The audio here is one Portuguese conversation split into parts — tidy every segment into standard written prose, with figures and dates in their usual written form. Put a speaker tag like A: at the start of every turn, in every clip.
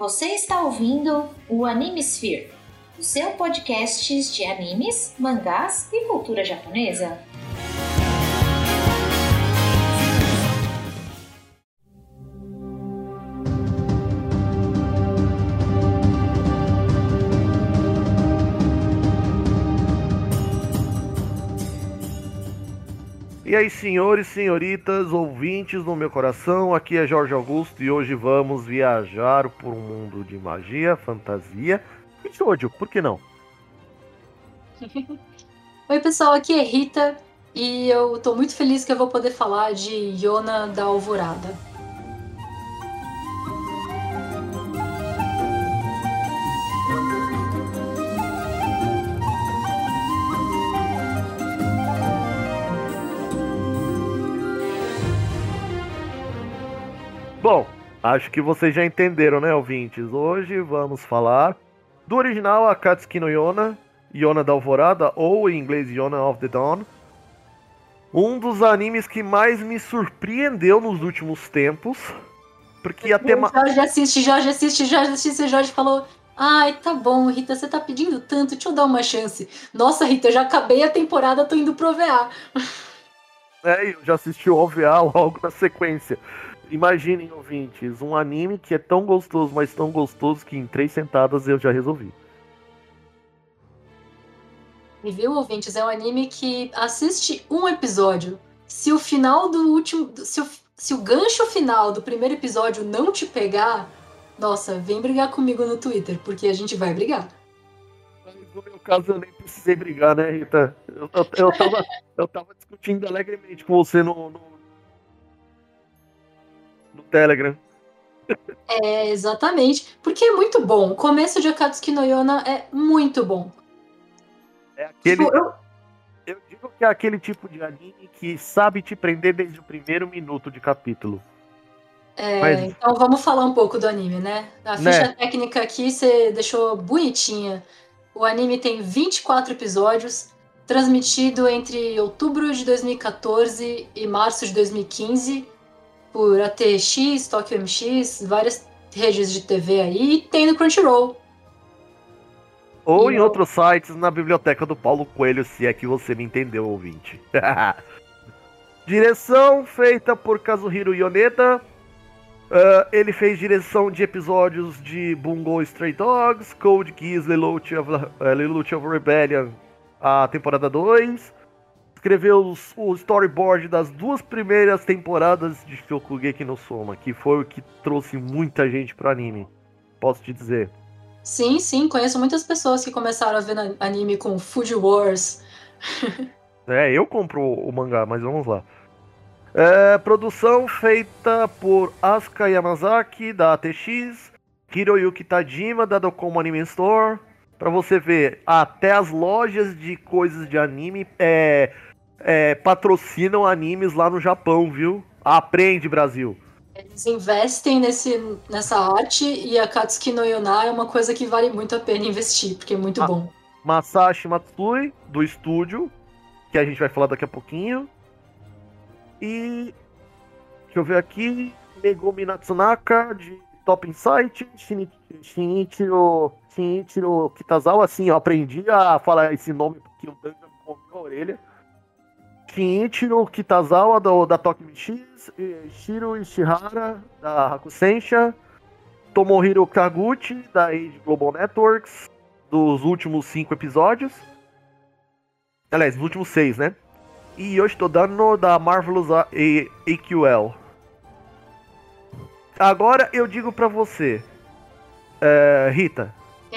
A: Você está ouvindo o Animesphere, o seu podcast de animes, mangás e cultura japonesa.
B: E aí, senhores, senhoritas, ouvintes do meu coração, aqui é Jorge Augusto e hoje vamos viajar por um mundo de magia, fantasia e shoujo, por que não?
C: Oi pessoal, aqui é Rita e eu tô muito feliz que eu vou poder falar de Yona da Alvorada.
B: Bom, acho que vocês já entenderam, né, ouvintes? Hoje vamos falar do original Akatsuki no Yona, Yona da Alvorada, ou em inglês Yona of the Dawn. Um dos animes que mais me surpreendeu nos últimos tempos, porque até...
C: Jorge falou, ai, tá bom, Rita, você tá pedindo tanto, deixa eu dar uma chance. Nossa, Rita, eu já acabei a temporada, tô indo pro OVA.
B: Eu já assisti o OVA logo na sequência. Imaginem, ouvintes, um anime que é tão gostoso, mas tão gostoso que em 3 sentadas eu já resolvi.
C: E viu, ouvintes, é um anime que assiste um episódio. Se o final do último... Se o gancho final do primeiro episódio não te pegar, nossa, vem brigar comigo no Twitter, porque a gente vai brigar.
B: Mas no meu caso eu nem precisei brigar, né, Rita? Eu tava discutindo alegremente com você no Telegram.
C: É, exatamente. Porque é muito bom. O começo de Akatsuki no Yona é muito bom.
B: É aquele... Eu digo que é aquele tipo de anime que sabe te prender desde o primeiro minuto de capítulo.
C: Então vamos falar um pouco do anime, né? A ficha técnica aqui você deixou bonitinha. O anime tem 24 episódios, transmitido entre outubro de 2014 e março de 2015 por ATX, Tokyo MX, várias redes de TV aí, e tem no Crunchyroll.
B: Ou em outros sites, na biblioteca do Paulo Coelho, se é que você me entendeu, ouvinte. Direção feita por Kazuhiro Yoneda. Ele fez direção de episódios de Bungo Stray Dogs, Code Geass, Lelouch of Rebellion, a temporada 2. Escreveu o storyboard das 2 primeiras temporadas de Shokugeki no Soma, que foi o que trouxe muita gente pro anime, posso te dizer.
C: Sim, conheço muitas pessoas que começaram a ver anime com Food Wars.
B: Eu compro o mangá, mas vamos lá. Produção feita por Asuka Yamazaki, da ATX, Hiroyuki Tajima, da Docomo Anime Store. Pra você ver, até as lojas de coisas de anime patrocinam animes lá no Japão, viu? Aprende, Brasil!
C: Eles investem nessa arte e a Akatsuki no Yona é uma coisa que vale muito a pena investir, porque é muito bom.
B: Masashi Matsui, do estúdio, que a gente vai falar daqui a pouquinho. E deixa eu ver aqui, Megumi Natsunaka, de Top Insight, Shinichiro Kitazawa, assim, eu aprendi a falar esse nome porque o Dan já me comeu a orelha. Shinichiro Kitazawa, da Tokyo MX, Shiro Ishihara, da Hakusensha, Tomohiro Kaguchi, da Age Global Networks, dos últimos 5 episódios. Aliás, dos últimos 6, né? E Yoshito Dano, da Marvelous AQL. Agora eu digo pra você, Rita.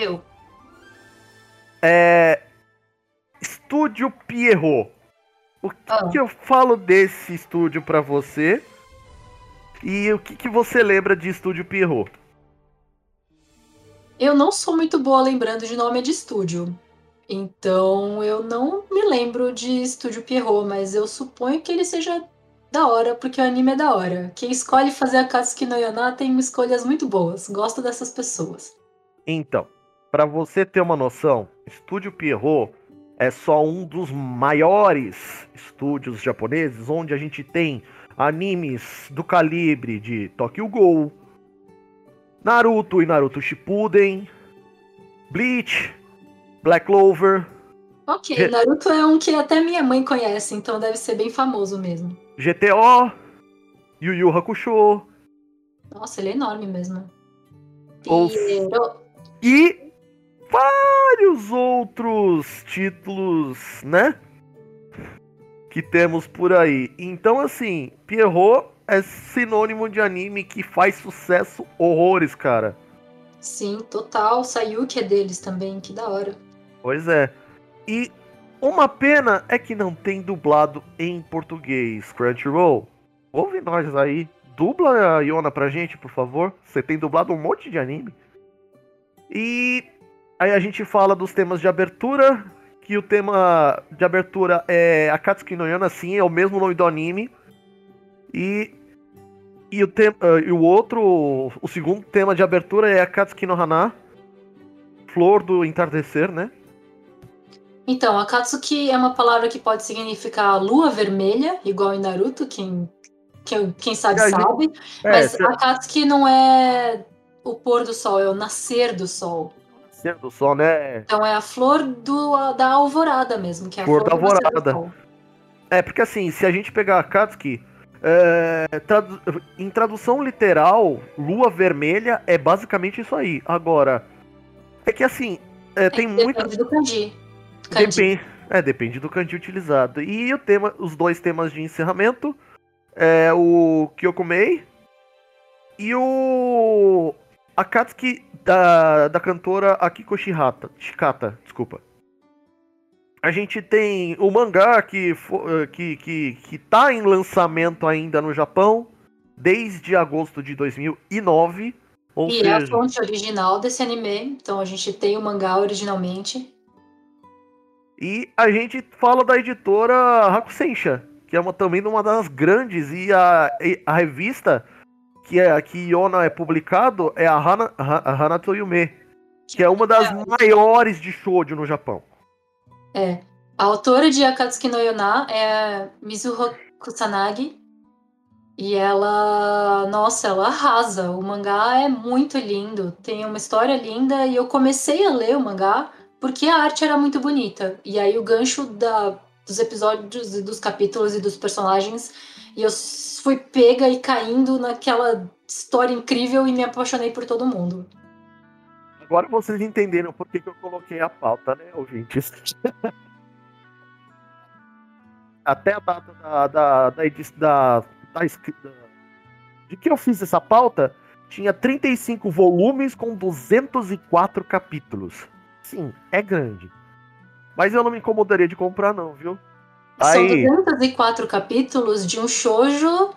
B: Estúdio Pierrot. O que eu falo desse estúdio pra você? E o que você lembra de Estúdio Pierrot?
C: Eu não sou muito boa lembrando de nome de estúdio. Então eu não me lembro de Estúdio Pierrot, mas eu suponho que ele seja da hora, porque o anime é da hora. Quem escolhe fazer Akatsuki no Yona tem escolhas muito boas. Gosto dessas pessoas.
B: Então, pra você ter uma noção, Estúdio Pierrot é só um dos maiores estúdios japoneses, onde a gente tem animes do calibre de Tokyo Ghoul, Naruto e Naruto Shippuden, Bleach, Black Clover.
C: Ok, Naruto é um que até minha mãe conhece, então deve ser bem famoso mesmo.
B: GTO, Yu Yu Hakusho.
C: Nossa, ele é enorme mesmo.
B: E vários outros títulos, né? Que temos por aí. Então, assim, Pierrot é sinônimo de anime que faz sucesso horrores, cara.
C: Sim, total. Sayuki é deles também, que da hora.
B: Pois é. E uma pena é que não tem dublado em português. Crunchyroll, ouve nós aí. Dubla a Yona pra gente, por favor. Você tem dublado um monte de anime. E aí a gente fala dos temas de abertura. Que o tema de abertura é Akatsuki no Yona, sim, é o mesmo nome do anime. E o segundo tema de abertura é Akatsuki no Hana, Flor do Entardecer, né?
C: Então, Akatsuki é uma palavra que pode significar lua vermelha, igual em Naruto, quem sabe sabe. Mas Akatsuki não é o pôr do sol, é o nascer do sol.
B: Nascer do sol, né?
C: Então é a flor da alvorada mesmo, que é a
B: flor da alvorada.
C: Do sol.
B: É, porque assim, se a gente pegar Akatsuki, em tradução literal, lua vermelha é basicamente isso aí. Agora, é que assim, tem muito...
C: Depende do kanji.
B: Depende do kanji utilizado. E os dois temas de encerramento é o Kyokumei e o Akatsuki da cantora Akiko Shikata, desculpa. A gente tem o mangá que tá em lançamento ainda no Japão desde agosto de 2009.
C: É a fonte original desse anime, então a gente tem o mangá originalmente.
B: E a gente fala da editora Hakusensha, que é também uma das grandes, e a revista que Yona é publicado é a Hanato Yume, que é uma das maiores de shoujo no Japão.
C: A autora de Akatsuki no Yona é Mizuho Kusanagi, e ela arrasa. O mangá é muito lindo, tem uma história linda, e eu comecei a ler o mangá porque a arte era muito bonita. E aí o gancho dos episódios e dos capítulos e dos personagens, e eu fui pega e caindo naquela história incrível e me apaixonei por todo mundo.
B: Agora vocês entenderam por que eu coloquei a pauta, né, ouvintes? Até a data de que eu fiz essa pauta, tinha 35 volumes com 204 capítulos. Sim, é grande. Mas eu não me incomodaria de comprar não, viu?
C: São 204 capítulos de um shoujo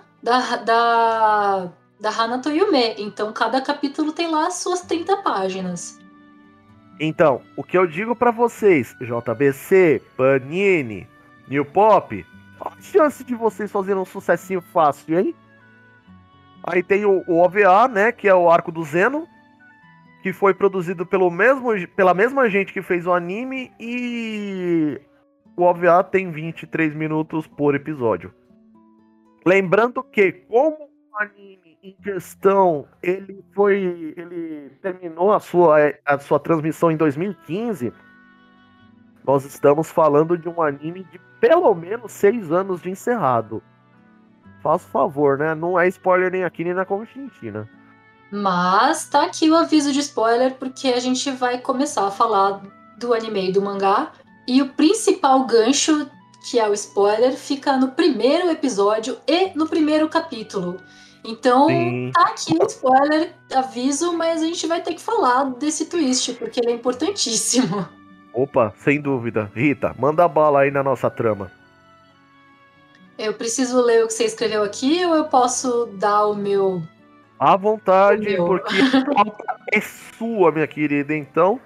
C: da Hanato Yume. Então cada capítulo tem lá as suas 30 páginas.
B: Então, o que eu digo pra vocês, JBC, Panini, New Pop, qual a chance de vocês fazerem um sucessinho fácil, hein? Aí tem o OVA, né, que é o Arco do Zeno, que foi produzido pela mesma gente que fez o anime, e o OVA tem 23 minutos por episódio. Lembrando que, como o anime em questão, ele terminou a sua transmissão em 2015, nós estamos falando de um anime de pelo menos 6 anos de encerrado. Faça favor, né? Não é spoiler nem aqui nem na Conchinchina.
C: Mas tá aqui o aviso de spoiler, porque a gente vai começar a falar do anime e do mangá. E o principal gancho, que é o spoiler, fica no primeiro episódio e no primeiro capítulo. Então, sim, tá aqui o spoiler, aviso, mas a gente vai ter que falar desse twist, porque ele é importantíssimo.
B: Opa, sem dúvida. Rita, manda bala aí na nossa trama.
C: Eu preciso ler o que você escreveu aqui ou eu posso dar o meu...
B: À vontade, porque a pauta é sua, minha querida, então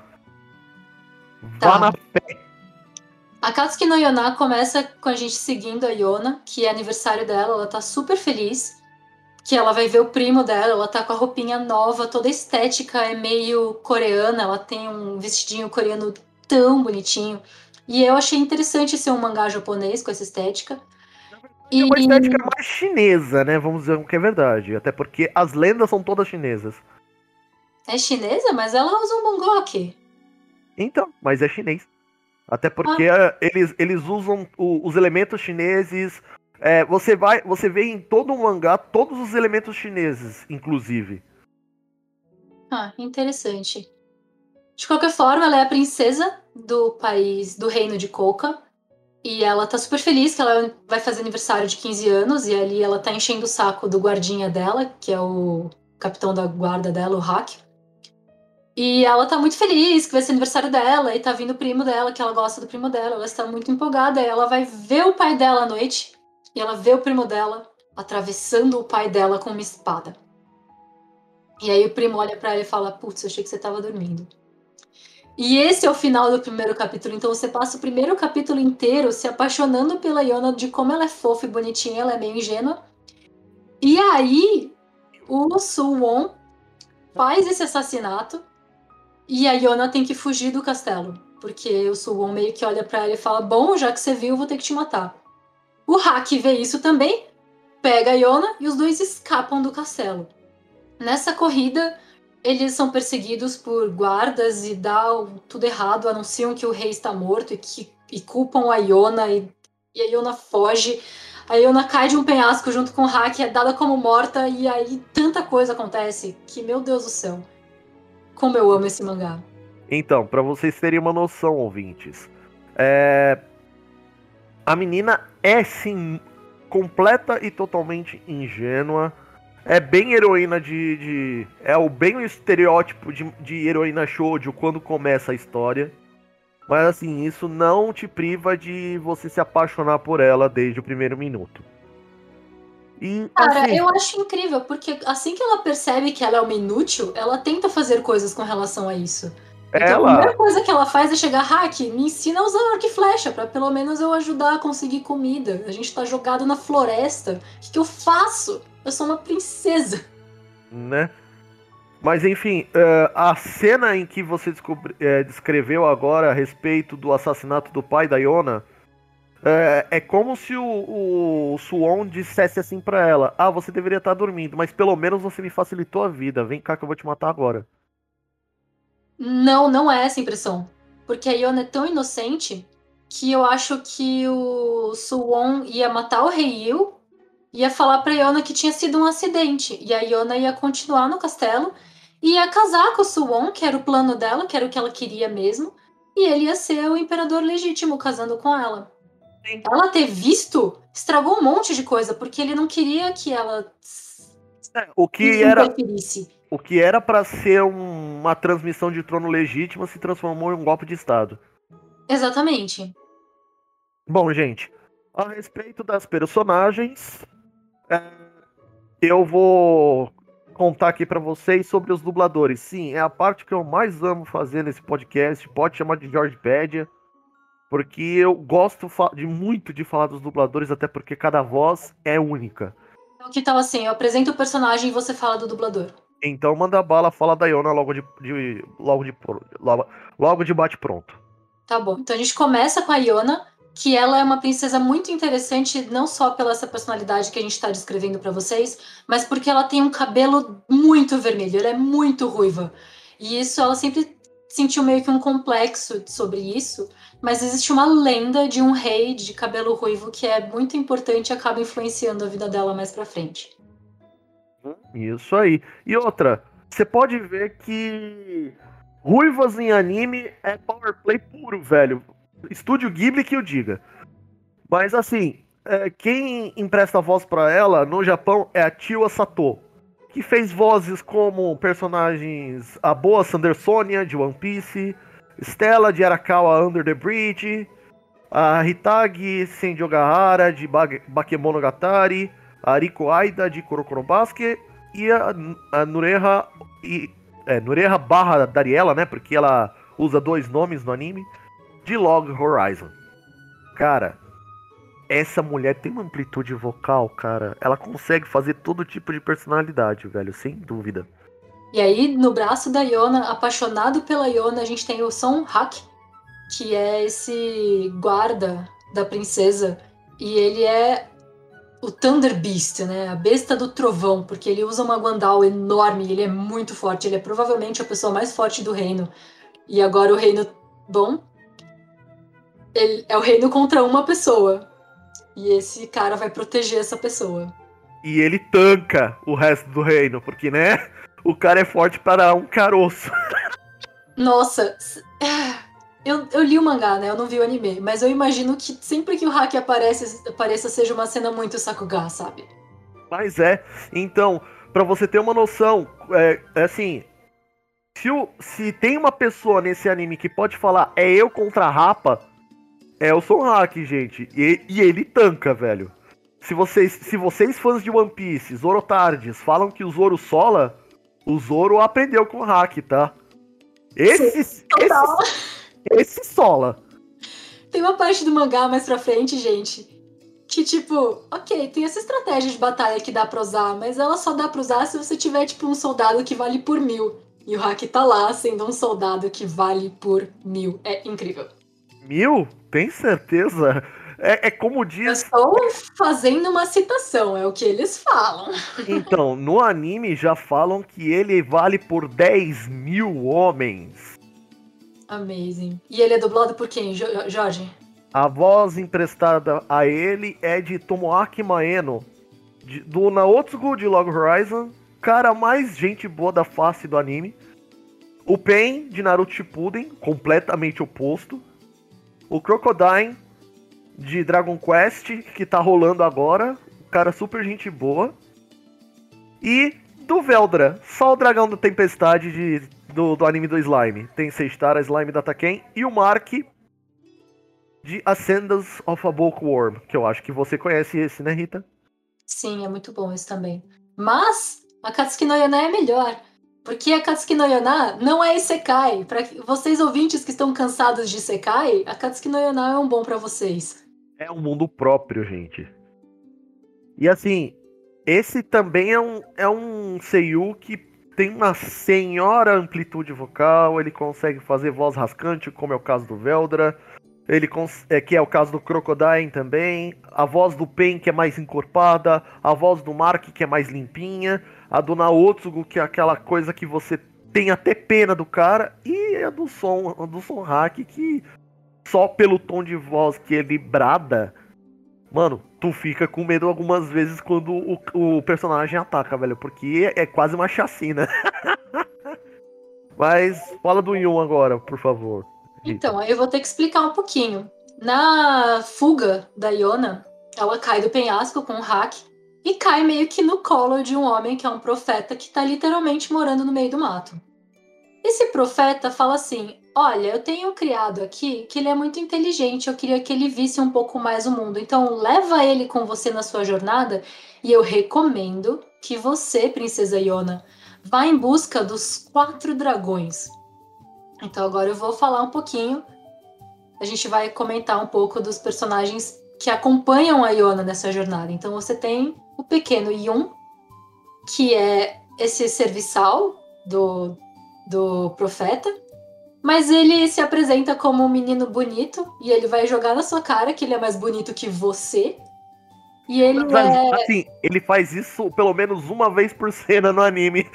B: vá na fé.
C: Akatsuki no Yona começa com a gente seguindo a Yona, que é aniversário dela, ela tá super feliz, que ela vai ver o primo dela, ela tá com a roupinha nova, toda estética, é meio coreana, ela tem um vestidinho coreano tão bonitinho, e eu achei interessante ser um mangá japonês com essa estética.
B: É uma estética mais chinesa, né? Vamos dizer o que é verdade. Até porque as lendas são todas chinesas.
C: É chinesa, mas ela usa um mongok.
B: Então, mas é chinês. Até porque eles usam os elementos chineses. Você vê em todo o mangá todos os elementos chineses, inclusive.
C: Interessante. De qualquer forma, ela é a princesa do país, do reino de Koka. E ela tá super feliz que ela vai fazer aniversário de 15 anos. E ali ela tá enchendo o saco do guardinha dela, que é o capitão da guarda dela, o Haki. E ela tá muito feliz que vai ser aniversário dela. E tá vindo o primo dela, que ela gosta do primo dela. Ela está muito empolgada. E ela vai ver o pai dela à noite. E ela vê o primo dela atravessando o pai dela com uma espada. E aí o primo olha pra ela e fala: putz, eu achei que você tava dormindo. E esse é o final do primeiro capítulo. Então você passa o primeiro capítulo inteiro se apaixonando pela Yona, de como ela é fofa e bonitinha, ela é meio ingênua. E aí o Suwon faz esse assassinato e a Yona tem que fugir do castelo. Porque o Suwon meio que olha pra ela e fala: bom, já que você viu, eu vou ter que te matar. O Haki vê isso também, pega a Yona e os dois escapam do castelo. Nessa corrida, eles são perseguidos por guardas e dá tudo errado, anunciam que o rei está morto e culpam a Yona e a Yona foge. A Yona cai de um penhasco junto com o Haki, é dada como morta e aí tanta coisa acontece que, meu Deus do céu, como eu amo esse mangá.
B: Então, pra vocês terem uma noção, ouvintes, a menina é sim completa e totalmente ingênua. É bem heroína bem o estereótipo de heroína shoujo quando começa a história. Mas assim, isso não te priva de você se apaixonar por ela desde o primeiro minuto. E,
C: Cara,
B: assim,
C: eu acho incrível, porque assim que ela percebe que ela é uma inútil, ela tenta fazer coisas com relação a isso. Então a primeira coisa que ela faz é chegar: Haki, me ensina a usar arco e flecha, pra pelo menos eu ajudar a conseguir comida. A gente tá jogado na floresta. O que eu faço? Eu sou uma princesa.
B: né? Mas enfim, a cena em que você descreveu agora a respeito do assassinato do pai da Yona, é como se o Suwon dissesse assim pra ela: ah, você deveria estar dormindo, mas pelo menos você me facilitou a vida. Vem cá que eu vou te matar agora.
C: Não, não é essa impressão. Porque a Yona é tão inocente que eu acho que o Suwon ia matar o Rei-Yu, ia falar pra Yona que tinha sido um acidente. E a Yona ia continuar no castelo, ia casar com o Suwon, que era o plano dela, que era o que ela queria mesmo. E ele ia ser o imperador legítimo, casando com ela.
B: Sim.
C: Ela ter visto estragou um monte de coisa, porque ele não queria que ela
B: O que
C: interferisse.
B: O que era pra ser uma transmissão de trono legítima se transformou em um golpe de Estado.
C: Exatamente.
B: Bom, gente, a respeito das personagens, eu vou contar aqui pra vocês sobre os dubladores. Sim, é a parte que eu mais amo fazer nesse podcast. Pode chamar de Jordipédia, porque eu gosto muito de falar dos dubladores, até porque cada voz é única.
C: Então, que tal assim? Eu apresento o personagem e você fala do dublador.
B: Então manda bala, fala da Iona logo de bate pronto.
C: Tá bom. Então a gente começa com a Iona, que ela é uma princesa muito interessante, não só pela essa personalidade que a gente tá descrevendo pra vocês, mas porque ela tem um cabelo muito vermelho, ela é muito ruiva. E isso, ela sempre sentiu meio que um complexo sobre isso, mas existe uma lenda de um rei de cabelo ruivo que é muito importante e acaba influenciando a vida dela mais pra frente.
B: Isso aí. E outra, você pode ver que ruivas em anime é power play puro, velho. Estúdio Ghibli que eu diga. Mas assim, quem empresta voz pra ela no Japão é a Chiwa Sato, que fez vozes como personagens a boa Sandersonia de One Piece, Stella de Arakawa Under the Bridge, a Hitagi Senjogahara de Bakemonogatari, a Riko Aida de Kuroko no Basket e a Nureha Nureha barra Dariela, né? Porque ela usa dois nomes no anime, de Log Horizon. Cara, essa mulher tem uma amplitude vocal, cara. Ela consegue fazer todo tipo de personalidade, velho, sem dúvida.
C: E aí, no braço da Iona, apaixonado pela Iona, a gente tem o Son Hak, que é esse guarda da princesa. E ele é o Thunder Beast, né? A besta do trovão, porque ele usa uma Guandal enorme, ele é muito forte, ele é provavelmente a pessoa mais forte do reino. E agora o reino, bom, ele é o reino contra uma pessoa. E esse cara vai proteger essa pessoa.
B: E ele tanca o resto do reino, porque, né? O cara é forte para um caroço.
C: Nossa, eu li o mangá, né? Eu não vi o anime, mas eu imagino que sempre que o Haki apareça seja uma cena muito Sakuga, sabe?
B: Mas então, pra você ter uma noção, assim, se tem uma pessoa nesse anime que pode falar é eu contra a Rapa, é o Son Haki, gente. E ele tanca, velho. Se vocês fãs de One Piece, Zorotards, falam que o Zoro sola, o Zoro aprendeu com o Haki, tá? Esse sola.
C: Tem uma parte do mangá mais pra frente, gente, que tipo, ok, tem essa estratégia de batalha que dá pra usar, mas ela só dá pra usar se você tiver tipo um soldado que vale por 1000. E o Haki tá lá sendo um soldado que vale por 1000. É incrível.
B: 1000? Tem certeza? É como diz...
C: Eu estou fazendo uma citação, é o que eles falam.
B: Então, no anime já falam que ele vale por 10.000 homens.
C: Amazing. E ele é dublado por quem, Jorge?
B: A voz emprestada a ele é de Tomoaki Maeno, do Naotsugu de Log Horizon, cara mais gente boa da face do anime. O Pain, de Naruto Shippuden, completamente oposto. O Crocodile, de Dragon Quest, que tá rolando agora, cara super gente boa. E do Veldra, só o dragão da tempestade do anime do Slime. Tem Seishtara, Slime da Taken, e o Mark, de Ascendance of a Bookworm, que eu acho que você conhece esse, né, Rita?
C: Sim, é muito bom esse também. Mas a Katsuki no Yona é melhor, porque a Katsuki no Yona não é Isekai. Para vocês ouvintes que estão cansados de Isekai, a Katsuki no Yona é um bom pra vocês.
B: É um mundo próprio, gente. E assim, esse também é um seiyuu que tem uma senhora amplitude vocal, ele consegue fazer voz rascante, como é o caso do Veldra, que é o caso do Crocodile também, a voz do Pen, que é mais encorpada, a voz do Mark, que é mais limpinha, a do Naotsugu, que é aquela coisa que você tem até pena do cara, e a do Son Haki, que só pelo tom de voz que ele brada, mano, tu fica com medo algumas vezes quando o personagem ataca, velho, porque é quase uma chacina. Mas fala do Yun agora, por favor.
C: Então, aí eu vou ter que explicar um pouquinho. Na fuga da Yona, ela cai do penhasco com o Haki e cai meio que no colo de um homem que é um profeta que tá literalmente morando no meio do mato. Esse profeta fala assim: olha, eu tenho um criado aqui que ele é muito inteligente, eu queria que ele visse um pouco mais o mundo, então leva ele com você na sua jornada e eu recomendo que você, princesa Yona, vá em busca dos 4 dragões. Então agora eu vou falar um pouquinho, a gente vai comentar um pouco dos personagens que acompanham a Yona nessa jornada. Então você tem o pequeno Yun, que é esse serviçal do profeta, mas ele se apresenta como um menino bonito e ele vai jogar na sua cara que ele é mais bonito que você. E ele
B: assim, ele faz isso pelo menos uma vez por cena no anime.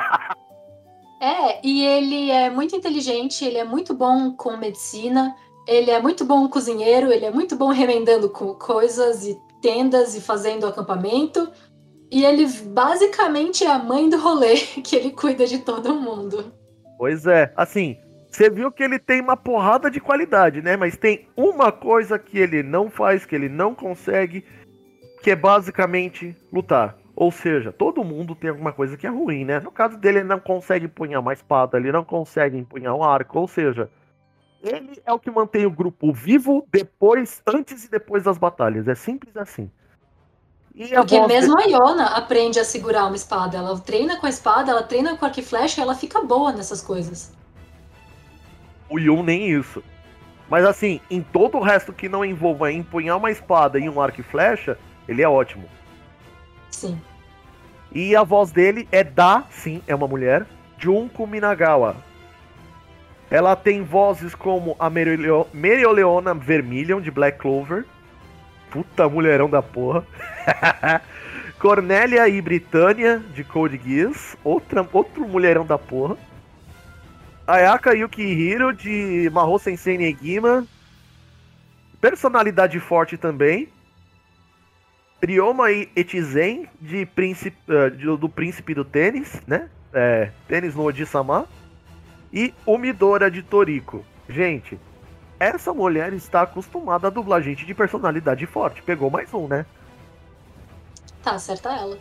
C: E ele é muito inteligente, ele é muito bom com medicina, ele é muito bom cozinheiro, ele é muito bom remendando coisas e tendas e fazendo acampamento. E ele basicamente é a mãe do rolê, que ele cuida de todo mundo.
B: Pois é, assim, você viu que ele tem uma porrada de qualidade, né? Mas tem uma coisa que ele não faz, que ele não consegue, que é basicamente lutar. Ou seja, todo mundo tem alguma coisa que é ruim, né? No caso dele, ele não consegue empunhar uma espada, ele não consegue empunhar um arco. Ou seja, ele é o que mantém o grupo vivo antes e depois das batalhas. É simples assim.
C: Porque mesmo a Yona aprende a segurar uma espada. Ela treina com a espada, ela treina com arco e flecha, ela fica boa nessas coisas.
B: O Yun nem isso. Mas assim, em todo o resto que não envolva empunhar uma espada e um arco e flecha, ele é ótimo.
C: Sim.
B: E a voz dele sim, é uma mulher, Junko Minagawa. Ela tem vozes como a Mereoleona Vermilion, de Black Clover. Puta mulherão da porra. Cornélia e Britânia, de Code Geass. Outro mulherão da porra. Ayaka Yukihiro, de Mahou Sensei Negima. Personalidade forte também. Ryoma Echizen, do Príncipe do Tênis, né? Tênis no Oji-sama. E Umidora, de Toriko. Gente, essa mulher está acostumada a dublar gente de personalidade forte. Pegou mais um, né?
C: Tá, acerta ela.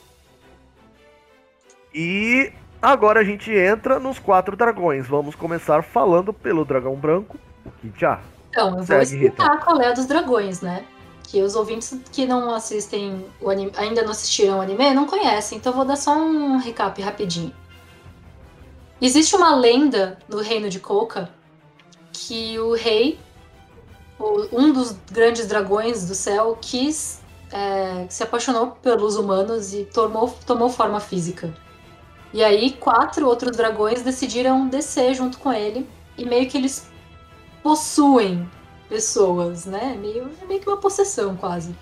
B: E agora a gente entra nos 4 dragões. Vamos começar falando pelo dragão branco, o Kidja.
C: Então, eu vou explicar qual é a dos dragões, né? Que os ouvintes que não assistem o anime, ainda não assistiram o anime, não conhecem. Então eu vou dar só um recap rapidinho. Existe uma lenda no reino de Kouka que o rei, um dos grandes dragões do céu, se apaixonou pelos humanos e tomou forma física. E aí 4 outros dragões decidiram descer junto com ele e meio que eles possuem pessoas, né? Meio que uma possessão, quase.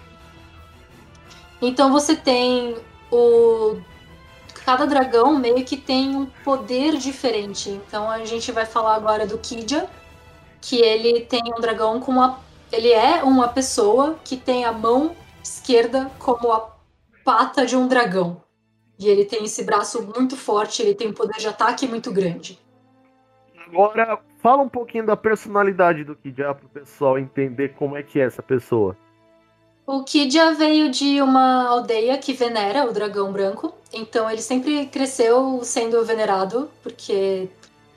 C: Então você tem cada dragão meio que tem um poder diferente. Então a gente vai falar agora do Kidja, que ele tem um dragão ele é uma pessoa que tem a mão esquerda como a pata de um dragão. E ele tem esse braço muito forte, ele tem um poder de ataque muito grande.
B: Agora, fala um pouquinho da personalidade do Kidja pro pessoal entender como é que é essa pessoa.
C: O Kidja veio de uma aldeia que venera o dragão branco, então ele sempre cresceu sendo venerado, porque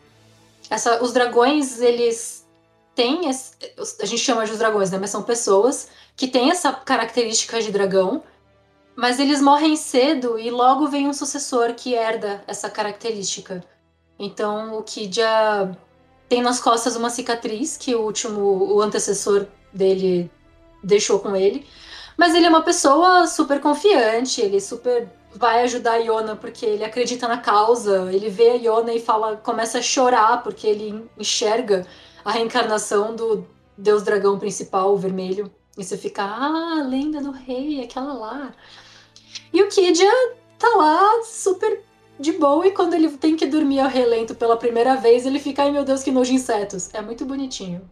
C: os dragões, eles têm, a gente chama de os dragões, né, mas são pessoas que têm essa característica de dragão, mas eles morrem cedo e logo vem um sucessor que herda essa característica. Então o Kidja tem nas costas uma cicatriz que o antecessor dele deixou com ele. Mas ele é uma pessoa super confiante, ele super vai ajudar a Yona porque ele acredita na causa. Ele vê a Yona e começa a chorar porque ele enxerga a reencarnação do deus dragão principal, o vermelho. E você fica, a lenda do rei, aquela lá. E o Kidja tá lá super de boa e quando ele tem que dormir ao relento pela primeira vez, ele fica, ai meu Deus, que nojo de insetos. É muito bonitinho.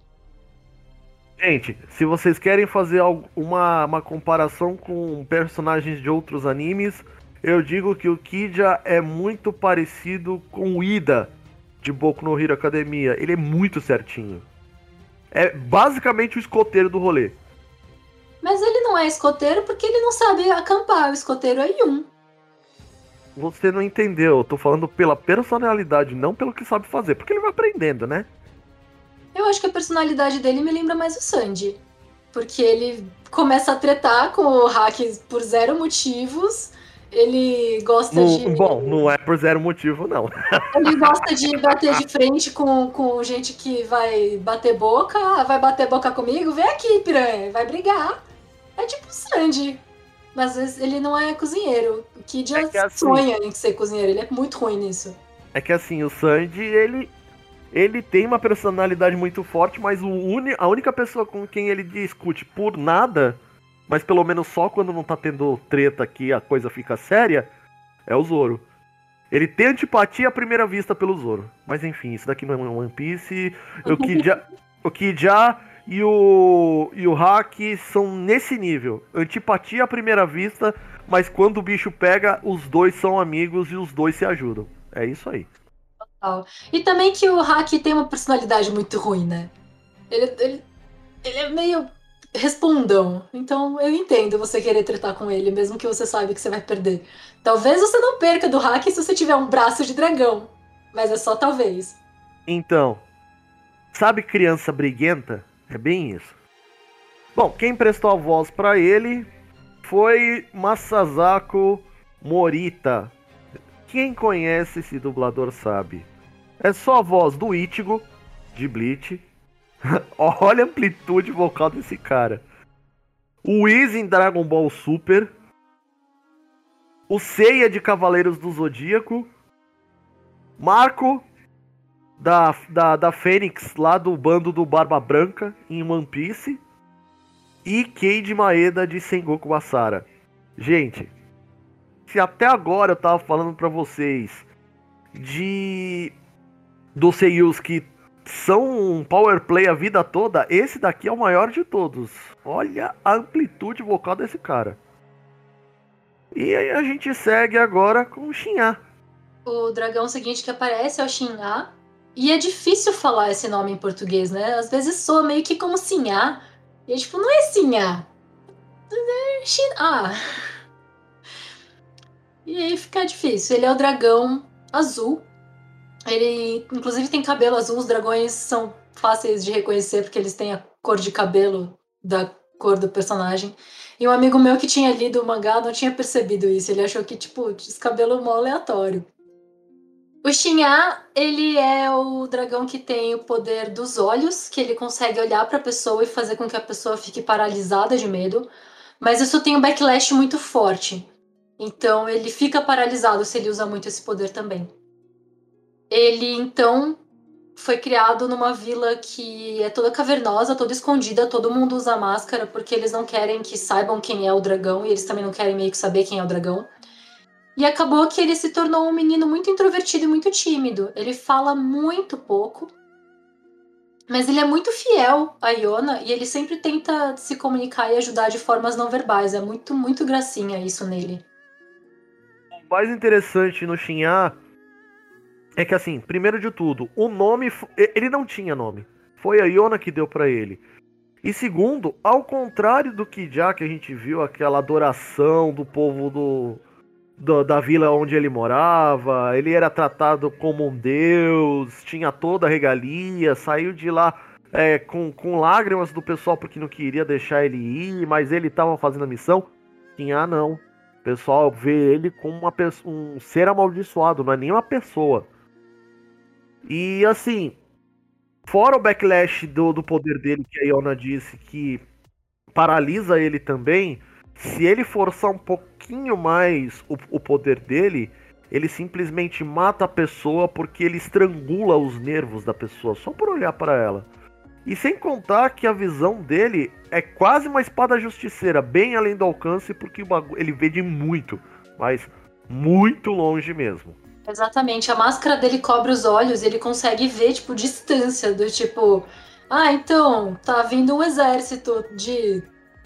B: Gente, se vocês querem fazer uma comparação com personagens de outros animes, eu digo que o Kidja é muito parecido com o Ida de Boku no Hero Academia. Ele é muito certinho. É basicamente o escoteiro do rolê.
C: Mas ele não é escoteiro porque ele não sabe acampar. O escoteiro é Yun.
B: Você não entendeu. Eu tô falando pela personalidade, não pelo que sabe fazer. Porque ele vai aprendendo, né?
C: Eu acho que a personalidade dele me lembra mais o Sanji. Porque ele começa a tretar com o Haki por 0 motivos. Ele gosta de...
B: Bom, não é por 0 motivo, não.
C: Ele gosta de bater de frente com gente que vai bater boca. Ah, vai bater boca comigo? Vem aqui, piranha. Vai brigar. É tipo o Sanji. Mas às vezes ele não é cozinheiro. O Kidja sonha em ser cozinheiro. Ele é muito ruim nisso.
B: É que assim, o Sanji, ele tem uma personalidade muito forte, mas a única pessoa com quem ele discute por nada, mas pelo menos só quando não tá tendo treta aqui, a coisa fica séria, é o Zoro. Ele tem antipatia à primeira vista pelo Zoro. Mas enfim, isso daqui não é One Piece. O Kidja e o Haki são nesse nível. Antipatia à primeira vista, mas quando o bicho pega, os dois são amigos e os dois se ajudam. É isso aí.
C: E também que o Haki tem uma personalidade muito ruim, né? Ele é meio respondão. Então eu entendo você querer tretar com ele, mesmo que você saiba que você vai perder. Talvez você não perca do Haki se você tiver um braço de dragão. Mas é só talvez.
B: Então, sabe criança briguenta? É bem isso. Bom, quem prestou a voz pra ele foi Masazako Morita. Quem conhece esse dublador sabe. É só a voz do Ichigo, de Bleach. Olha a amplitude vocal desse cara. O Whis em Dragon Ball Super. O Seiya de Cavaleiros do Zodíaco. Marco da Fênix, lá do bando do Barba Branca, em One Piece. e Keiji Maeda de Sengoku Basara. Gente, se até agora eu tava falando pra vocês dos seiyus que são um power play a vida toda, esse daqui é o maior de todos. Olha a amplitude vocal desse cara. E aí a gente segue agora com o Shin'a.
C: O dragão seguinte que aparece é o Shin'a. E é difícil falar esse nome em português, né? Às vezes soa meio que como Sinhá. E tipo, não é Sinhá. É Shin'a. E aí fica difícil. Ele é o dragão azul. Ele, inclusive, tem cabelo azul. Os dragões são fáceis de reconhecer porque eles têm a cor de cabelo da cor do personagem. E um amigo meu que tinha lido o mangá não tinha percebido isso. Ele achou que, tipo, esse cabelo mó aleatório. O Shin'a, ele é o dragão que tem o poder dos olhos, que ele consegue olhar pra pessoa e fazer com que a pessoa fique paralisada de medo. Mas isso tem um backlash muito forte. Então ele fica paralisado se ele usa muito esse poder também. Ele, então, foi criado numa vila que é toda cavernosa, toda escondida, todo mundo usa máscara porque eles não querem que saibam quem é o dragão e eles também não querem meio que saber quem é o dragão. E acabou que ele se tornou um menino muito introvertido e muito tímido. Ele fala muito pouco, mas ele é muito fiel a Yona e ele sempre tenta se comunicar e ajudar de formas não verbais. É muito, muito gracinha isso nele.
B: O mais interessante no Shin'a é que, assim, primeiro de tudo, o nome... Ele não tinha nome. Foi a Yona que deu pra ele. E segundo, ao contrário do Kija, que a gente viu aquela adoração do povo da vila onde ele morava, ele era tratado como um deus, tinha toda a regalia, saiu de lá com lágrimas do pessoal porque não queria deixar ele ir, mas ele estava fazendo a missão. Tinha, não. O pessoal vê ele como um ser amaldiçoado, não é nem uma pessoa. E assim, fora o backlash do poder dele, que a Yona disse que paralisa ele também, se ele forçar um pouquinho mais o poder dele, ele simplesmente mata a pessoa porque ele estrangula os nervos da pessoa só por olhar para ela. E sem contar que a visão dele é quase uma espada justiceira, bem além do alcance, porque ele vê de muito, mas muito longe mesmo.
C: Exatamente, a máscara dele cobre os olhos e ele consegue ver, tipo, distância, do tipo... Ah, então, tá vindo um exército de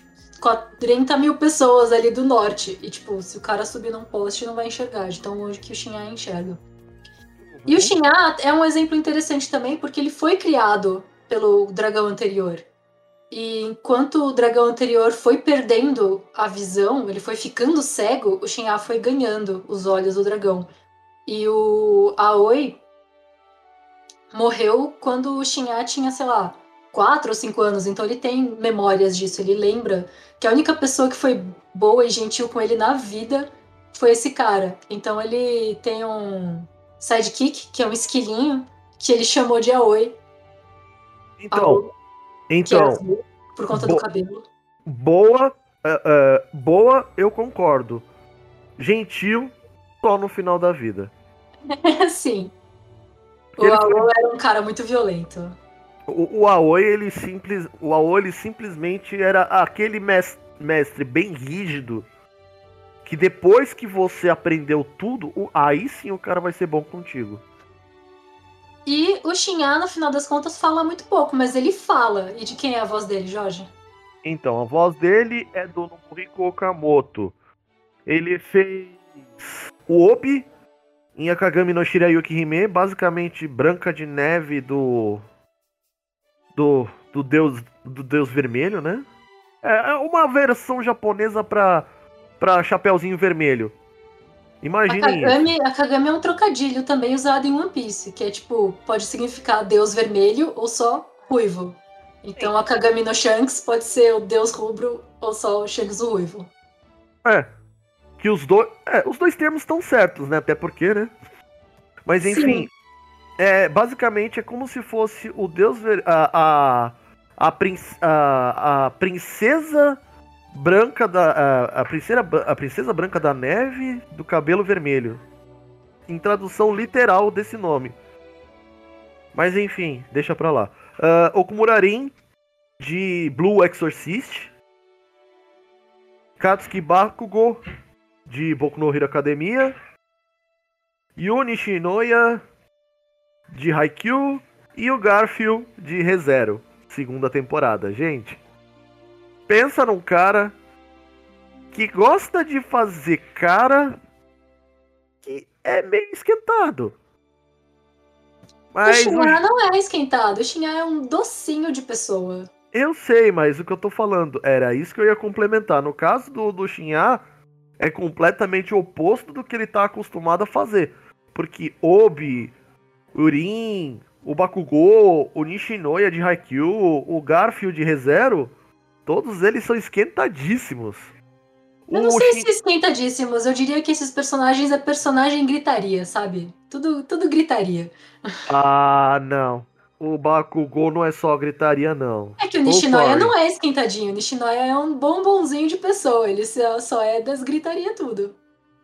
C: 40 mil pessoas ali do norte. E, tipo, se o cara subir num poste, não vai enxergar, de tão longe que o Shin'a enxerga. E o Shin'a é um exemplo interessante também, porque ele foi criado pelo dragão anterior. E enquanto o dragão anterior foi perdendo a visão, ele foi ficando cego, o Shin'a foi ganhando os olhos do dragão. E o Aoi morreu quando o Shin'a tinha, sei lá, 4 ou 5 anos. Então ele tem memórias disso. Ele lembra que a única pessoa que foi boa e gentil com ele na vida foi esse cara. Então ele tem um sidekick, que é um esquilinho, que ele chamou de Aoi.
B: Então,
C: que é azul, por conta do cabelo.
B: Boa, eu concordo. Gentil, só no final da vida.
C: Sim. O Aoi era um cara muito violento.
B: O Aoi, ele simplesmente era aquele mestre bem rígido, que depois que você aprendeu tudo, aí sim o cara vai ser bom contigo.
C: E o Shin'a, no final das contas, fala muito pouco, mas ele fala. E de quem é a voz dele, Jorge?
B: Então, a voz dele é do Nobuhiko Okamoto. Ele fez o Obi em Akagami no Shirayuki Hime, basicamente Branca de Neve do Deus Vermelho, né? É uma versão japonesa pra Chapeuzinho Vermelho. Imaginem isso.
C: Akagami é um trocadilho também usado em One Piece, que é tipo, pode significar Deus Vermelho ou só ruivo. Então Akagami no Shanks pode ser o Deus Rubro ou só o Shanks o Ruivo.
B: Que os dois termos estão certos, né? Até porque, né? Mas enfim, basicamente é como se fosse o Deus a princesa branca a princesa branca da neve do cabelo vermelho. Em tradução literal desse nome. Mas enfim, deixa pra lá. Okumurarin de Blue Exorcist, Katsuki Bakugo, de Boku no Hero Academia, Yu Nishinoya, de Haikyuu, e o Garfield, de ReZero, segunda temporada. Gente, pensa num cara que gosta de fazer cara que é meio esquentado. Mas
C: o Shinya não é esquentado, o Shinya é um docinho de pessoa.
B: Eu sei, mas o que eu tô falando era isso que eu ia complementar. No caso do Shinya, é completamente o oposto do que ele tá acostumado a fazer. Porque Obi, Urin, o Bakugou, o Nishinoya de Haikyuu, o Garfield de ReZero, todos eles são esquentadíssimos.
C: Eu não sei se esquentadíssimos, eu diria que esses personagens é personagem gritaria, sabe? Tudo gritaria.
B: Ah, não. O Bakugou não é só gritaria, não.
C: É que o Nishinoya não é esquentadinho, o Nishinoya é um bombonzinho de pessoa, ele só é das gritaria tudo.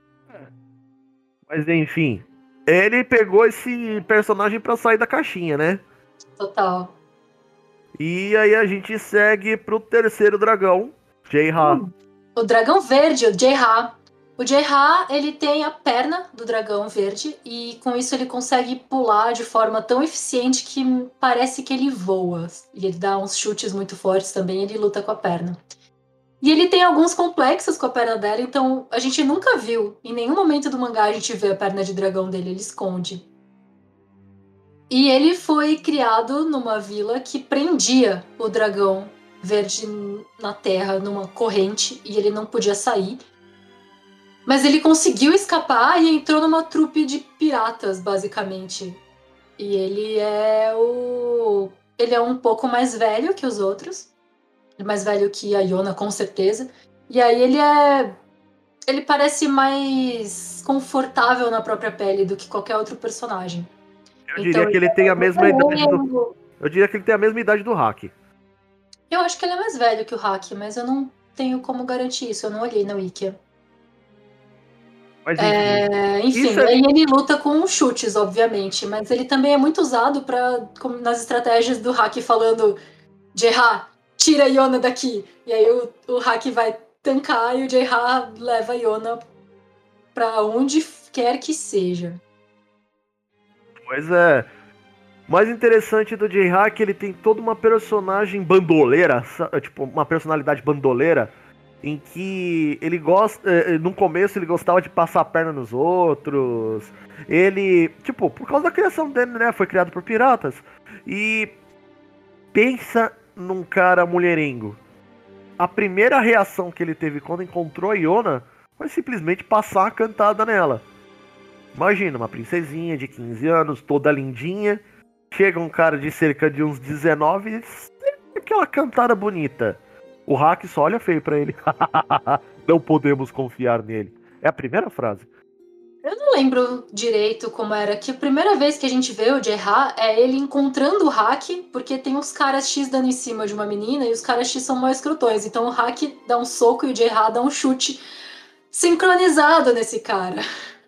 B: Mas enfim, ele pegou esse personagem pra sair da caixinha, né?
C: Total.
B: E aí a gente segue pro terceiro dragão, J-Ha.
C: O dragão verde, o J-Ha. O J-Ha, ele tem a perna do dragão verde e com isso ele consegue pular de forma tão eficiente que parece que ele voa. E ele dá uns chutes muito fortes também, ele luta com a perna. E ele tem alguns complexos com a perna dela, então a gente nunca viu, em nenhum momento do mangá a gente vê a perna de dragão dele, ele esconde. E ele foi criado numa vila que prendia o dragão verde na terra, numa corrente, e ele não podia sair. Mas ele conseguiu escapar e entrou numa trupe de piratas, basicamente. E ele é um pouco mais velho que os outros. Mais velho que a Yona, com certeza. E aí ele parece mais confortável na própria pele do que qualquer outro personagem.
B: Eu diria que ele tem a mesma idade do... Eu diria que ele tem a mesma idade do Hack.
C: Eu acho que ele é mais velho que o Hack, mas eu não tenho como garantir isso. Eu não olhei na Wiki.
B: Mas
C: enfim, aí ele luta com chutes, obviamente. Mas ele também é muito usado nas estratégias do Hack falando J-Ha, tira a Yona daqui. E aí o Hack vai tancar e o J-Ha leva a Yona pra onde quer que seja.
B: Pois é. O mais interessante do J-Ha é que ele tem toda uma personagem bandoleira, tipo, uma personalidade bandoleira, em que ele gosta. No começo ele gostava de passar a perna nos outros. Ele, tipo, por causa da criação dele, né? Foi criado por piratas. E pensa num cara mulherengo. A primeira reação que ele teve quando encontrou a Yona foi simplesmente passar a cantada nela. Imagina, uma princesinha de 15 anos, toda lindinha. Chega um cara de cerca de uns 19 e aquela cantada bonita. O Hack só olha feio pra ele. Não podemos confiar nele. É a primeira frase.
C: Eu não lembro direito como era, que a primeira vez que a gente vê o J-Ha é ele encontrando o Hack, porque tem uns caras X dando em cima de uma menina e os caras X são mais escrotões. Então o Hack dá um soco e o J-Ha dá um chute sincronizado nesse cara.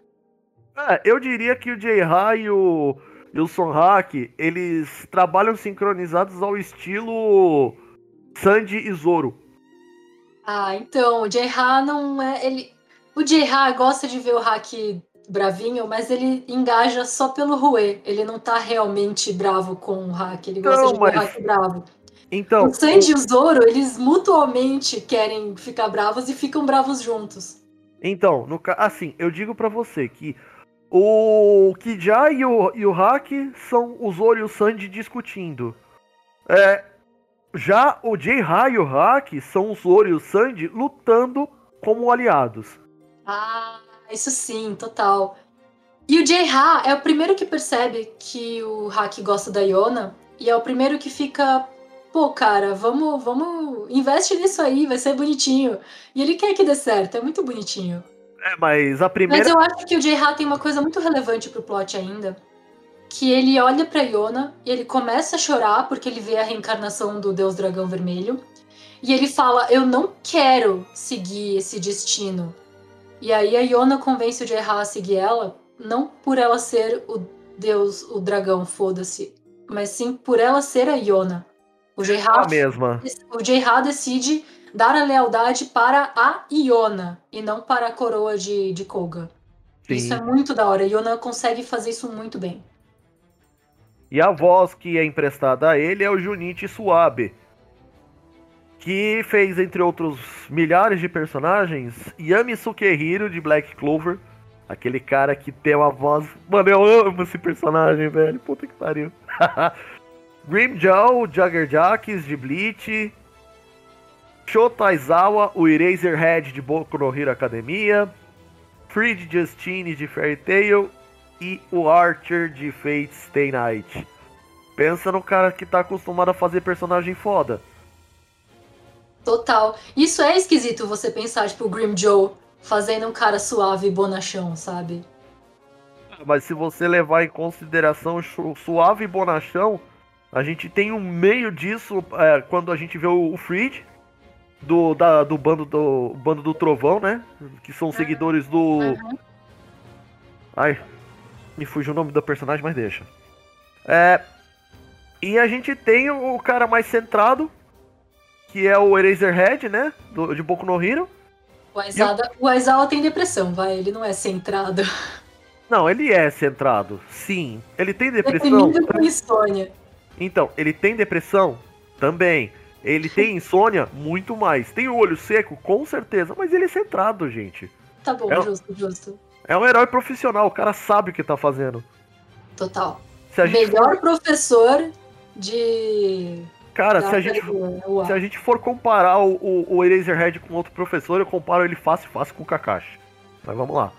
B: Eu diria que o J-Ha e o Son Hack, eles trabalham sincronizados ao estilo Sanji e Zoro.
C: Ah, então, o J-Ha não é... O J-Ha gosta de ver o Hack bravinho, mas ele engaja só pelo Rue. Ele não tá realmente bravo com o Hack, ele gosta de ver o Hack bravo.
B: Então,
C: o Sanji e o Zoro, eles mutuamente querem ficar bravos e ficam bravos juntos.
B: Então, assim, eu digo pra você que o Kijai e o Hack são o Zoro e o Sanji discutindo. Já o J-Ha e o Hack são o Zoro e o Sanji lutando como aliados.
C: Ah, isso sim, total. E o J-Ha é o primeiro que percebe que o Hack gosta da Yona e é o primeiro que fica, pô, cara, vamos, investe nisso aí, vai ser bonitinho. E ele quer que dê certo, é muito bonitinho.
B: Mas a primeira...
C: Mas eu acho que o J-Ha tem uma coisa muito relevante pro plot ainda, que ele olha pra Yona e ele começa a chorar porque ele vê a reencarnação do Deus Dragão Vermelho. E ele fala, eu não quero seguir esse destino. E aí a Yona convence o J-Ha a seguir ela, não por ela ser o Deus, o dragão, foda-se, mas sim por ela ser a Yona. O J-Ha decide dar a lealdade para a Iona e não para a coroa de Koga. Sim. Isso é muito da hora. A Iona consegue fazer isso muito bem.
B: E a voz que é emprestada a ele é o Junichi Suabe, que fez, entre outros milhares de personagens, Yami Sukehiro de Black Clover. Aquele cara que tem uma voz... Mano, eu amo esse personagem, velho. Puta que pariu. Grimmjow, Jaggerjackets de Bleach. Shota Aizawa, o Eraserhead de Boku no Hero Academia. Fried Justine de Fairy Tail. E o Archer de Fate Stay Night. Pensa no cara que tá acostumado a fazer personagem foda.
C: Total. Isso é esquisito você pensar, tipo, o Grimmjow fazendo um cara suave e bonachão, sabe?
B: Mas se você levar em consideração suave e bonachão, a gente tem um meio disso quando a gente vê o Fried do bando do Trovão, né? Que são seguidores do... Uhum. Ai, me fugiu o nome do personagem, mas deixa. E a gente tem o cara mais centrado, que é o Eraserhead, né? De Boku no Hero.
C: O Aizawa tem depressão, vai. Ele não é centrado.
B: Não, ele é centrado. Sim. Ele tem depressão.
C: Deprimido com insônia.
B: Então, ele tem depressão? Também. Ele tem insônia? Muito mais. Tem o olho seco? Com certeza. Mas ele é centrado, gente.
C: Tá bom, justo.
B: É um herói profissional. O cara sabe o que tá fazendo.
C: Total. Melhor professor de...
B: Cara, se a gente for comparar o Eraserhead com outro professor, eu comparo ele fácil com o Kakashi. Mas vamos lá.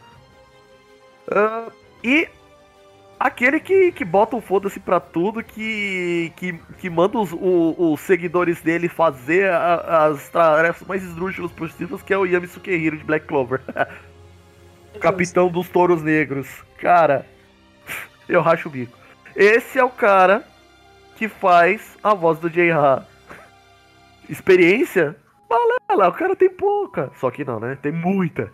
B: E aquele que bota um foda-se pra tudo, que manda os seguidores dele fazer as tarefas mais esdrúxulas possíveis, que é o Yami Sukehiro de Black Clover. Capitão dos Touros Negros. Cara, eu racho o bico. Esse é o cara que faz a voz do J-Ha. Experiência? Balela, o cara tem pouca. Só que não, né? Tem muita.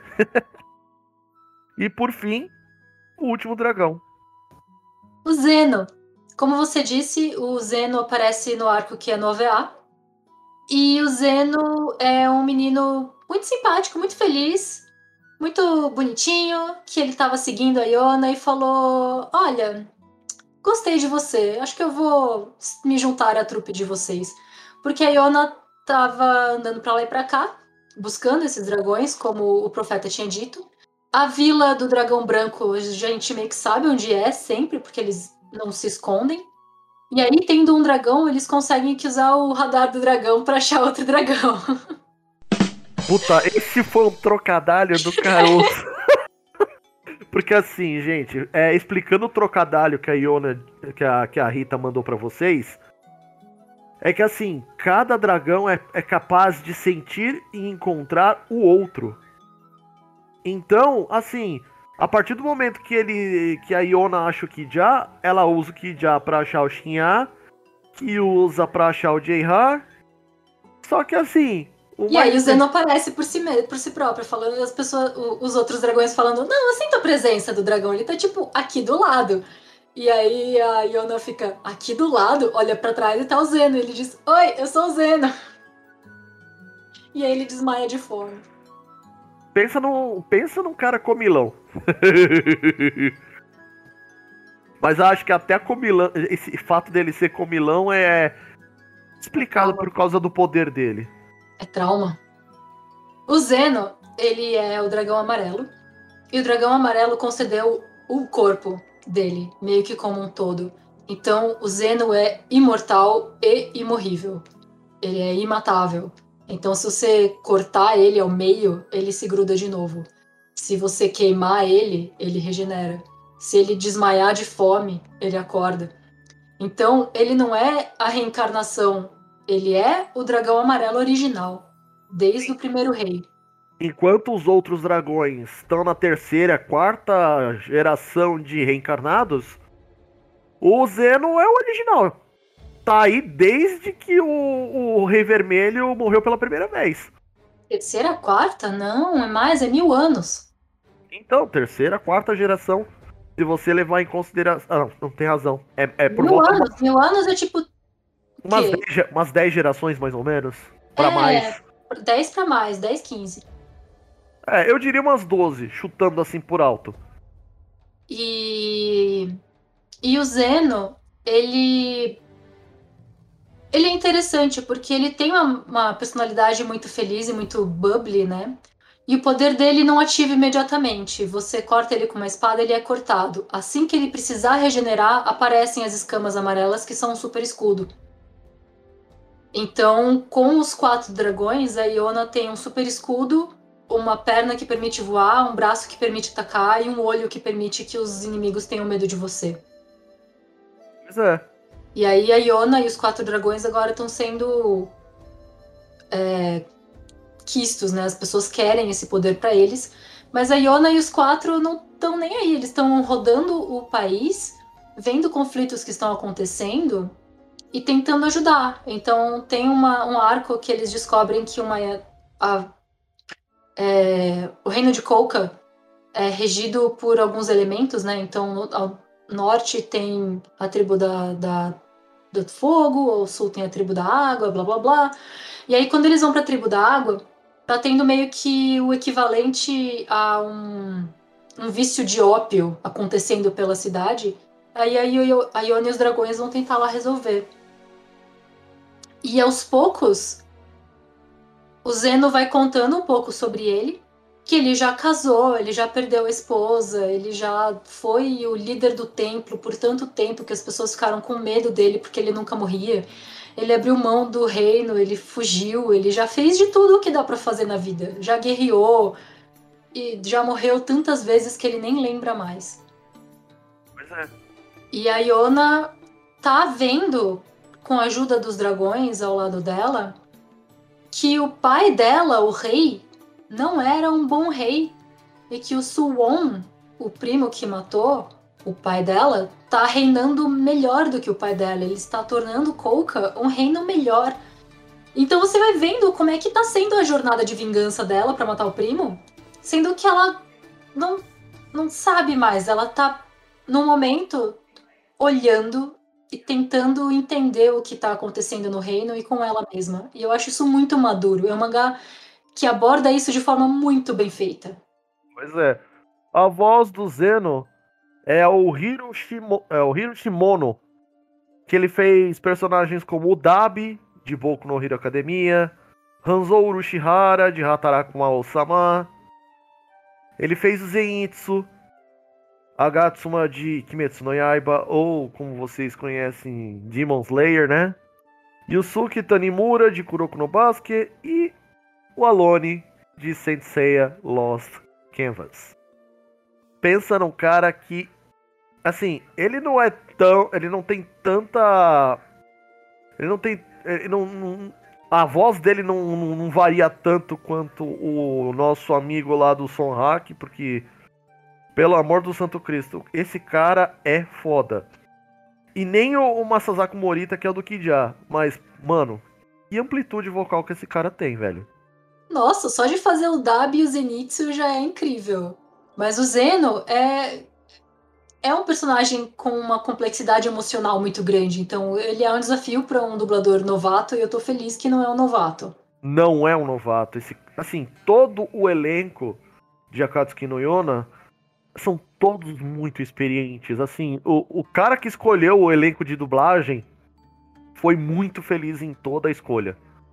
B: E por fim, o último dragão.
C: O Zeno. Como você disse, o Zeno aparece no arco que é no OVA. E o Zeno é um menino muito simpático, muito feliz, muito bonitinho, que ele estava seguindo a Iona e falou: olha, gostei de você, acho que eu vou me juntar à trupe de vocês. Porque a Iona tava andando pra lá e pra cá, buscando esses dragões, como o profeta tinha dito. A vila do dragão branco, a gente meio que sabe onde é sempre, porque eles não se escondem. E aí, tendo um dragão, eles conseguem usar o radar do dragão pra achar outro dragão.
B: Puta, esse foi um trocadilho do caroço. Porque assim, gente, explicando o trocadilho que a Iona, que a Rita mandou pra vocês, é que assim, cada dragão é capaz de sentir e encontrar o outro. Então, assim, a partir do momento que a Iona acha o Kidja, ela usa o Kidja pra achar o Shinya, que usa pra achar o J-Ha. Só que assim...
C: E aí o Zeno aparece por si próprio, falando, as pessoas, os outros dragões falando, não, eu sinto a presença do dragão, ele tá tipo aqui do lado. E aí a Iona fica aqui do lado, olha pra trás e tá o Zeno. E ele diz, oi, eu sou o Zeno. E aí ele desmaia de fome.
B: Pensa num cara comilão. Mas acho que até comilão, esse fato dele ser comilão é explicado por causa do poder dele.
C: É trauma. O Zeno, ele é o dragão amarelo. E o dragão amarelo concedeu o corpo dele, meio que como um todo. Então, o Zeno é imortal e imorrível. Ele é imatável. Então, se você cortar ele ao meio, ele se gruda de novo. Se você queimar ele, ele regenera. Se ele desmaiar de fome, ele acorda. Então, ele não é a reencarnação. Ele é o dragão amarelo original, desde o primeiro rei.
B: Enquanto os outros dragões estão na terceira, quarta geração de reencarnados, o Zeno é o original. Tá aí desde que o Rei Vermelho morreu pela primeira vez.
C: Terceira, quarta? Não, é mais, é 1000 anos.
B: Então, terceira, quarta geração, se você levar em consideração... Ah, não tem razão. É por
C: 1000 anos, 1000 anos é tipo...
B: Umas 10 gerações, mais ou menos, pra mais.
C: 10 pra mais, 10, 15.
B: Eu diria umas 12, chutando assim por alto.
C: E o Zeno, ele é interessante porque ele tem uma personalidade muito feliz e muito bubbly, né? E o poder dele não ativa imediatamente. Você corta ele com uma espada, ele é cortado. Assim que ele precisar regenerar, aparecem as escamas amarelas, que são um super escudo. Então, com os 4 dragões, a Iona tem um super escudo, uma perna que permite voar, um braço que permite atacar e um olho que permite que os inimigos tenham medo de você.
B: Pois é.
C: E aí a Iona e os 4 dragões agora estão sendo quistos, né? As pessoas querem esse poder para eles, mas a Iona e os 4 não estão nem aí. Eles estão rodando o país, vendo conflitos que estão acontecendo e tentando ajudar. Então tem um arco que eles descobrem que o reino de Kolka é regido por alguns elementos, né? Então ao norte tem a tribo do fogo, ao sul tem a tribo da água, blá blá blá. E aí quando eles vão para a tribo da água, tá tendo meio que o equivalente a um vício de ópio acontecendo pela cidade. Aí a Iona e os dragões vão tentar lá resolver. E aos poucos, o Zeno vai contando um pouco sobre ele, que ele já casou, ele já perdeu a esposa, ele já foi o líder do templo por tanto tempo que as pessoas ficaram com medo dele porque ele nunca morria. Ele abriu mão do reino, ele fugiu, ele já fez de tudo o que dá pra fazer na vida. Já guerreou e já morreu tantas vezes que ele nem lembra mais.
B: Pois é.
C: E a Iona tá vendo, com a ajuda dos dragões ao lado dela, que o pai dela, o rei, não era um bom rei. E que o Suwon, o primo que matou o pai dela, tá reinando melhor do que o pai dela. Ele está tornando Kolka um reino melhor. Então você vai vendo como é que tá sendo a jornada de vingança dela pra matar o primo, sendo que ela não sabe mais. Ela tá, no momento, olhando e tentando entender o que tá acontecendo no reino e com ela mesma. E eu acho isso muito maduro. É um mangá que aborda isso de forma muito bem feita.
B: Pois é. A voz do Zeno é o Hiro Shimono, que ele fez personagens como o Dabi, de Boku no Hero Academia, Hanzou Urushihara, de Hataraku Mao-sama. Ele fez o Zenitsu, Agatsuma de Kimetsu no Yaiba, ou como vocês conhecem, Demon Slayer, né? Yusuke Tanimura, de Kuroko no Basket, e o Alone, de Saint Seiya Lost Canvas. Pensa num cara que, assim, ele não é tão, ele não tem tanta, a voz dele não varia tanto quanto o nosso amigo lá do Sonrak, porque, pelo amor do Santo Cristo, esse cara é foda. E nem o Masasaku Morita, que é o do Kidja, mas, mano, que amplitude vocal que esse cara tem, velho.
C: Nossa, só de fazer o Dabi e o Zenitsu já é incrível. Mas o Zeno é um personagem com uma complexidade emocional muito grande. Então ele é um desafio para um dublador novato e eu tô feliz que não é um novato.
B: Não é um novato. Assim, todo o elenco de Akatsuki no Yona são todos muito experientes. Assim, o cara que escolheu o elenco de dublagem foi muito feliz em toda a escolha.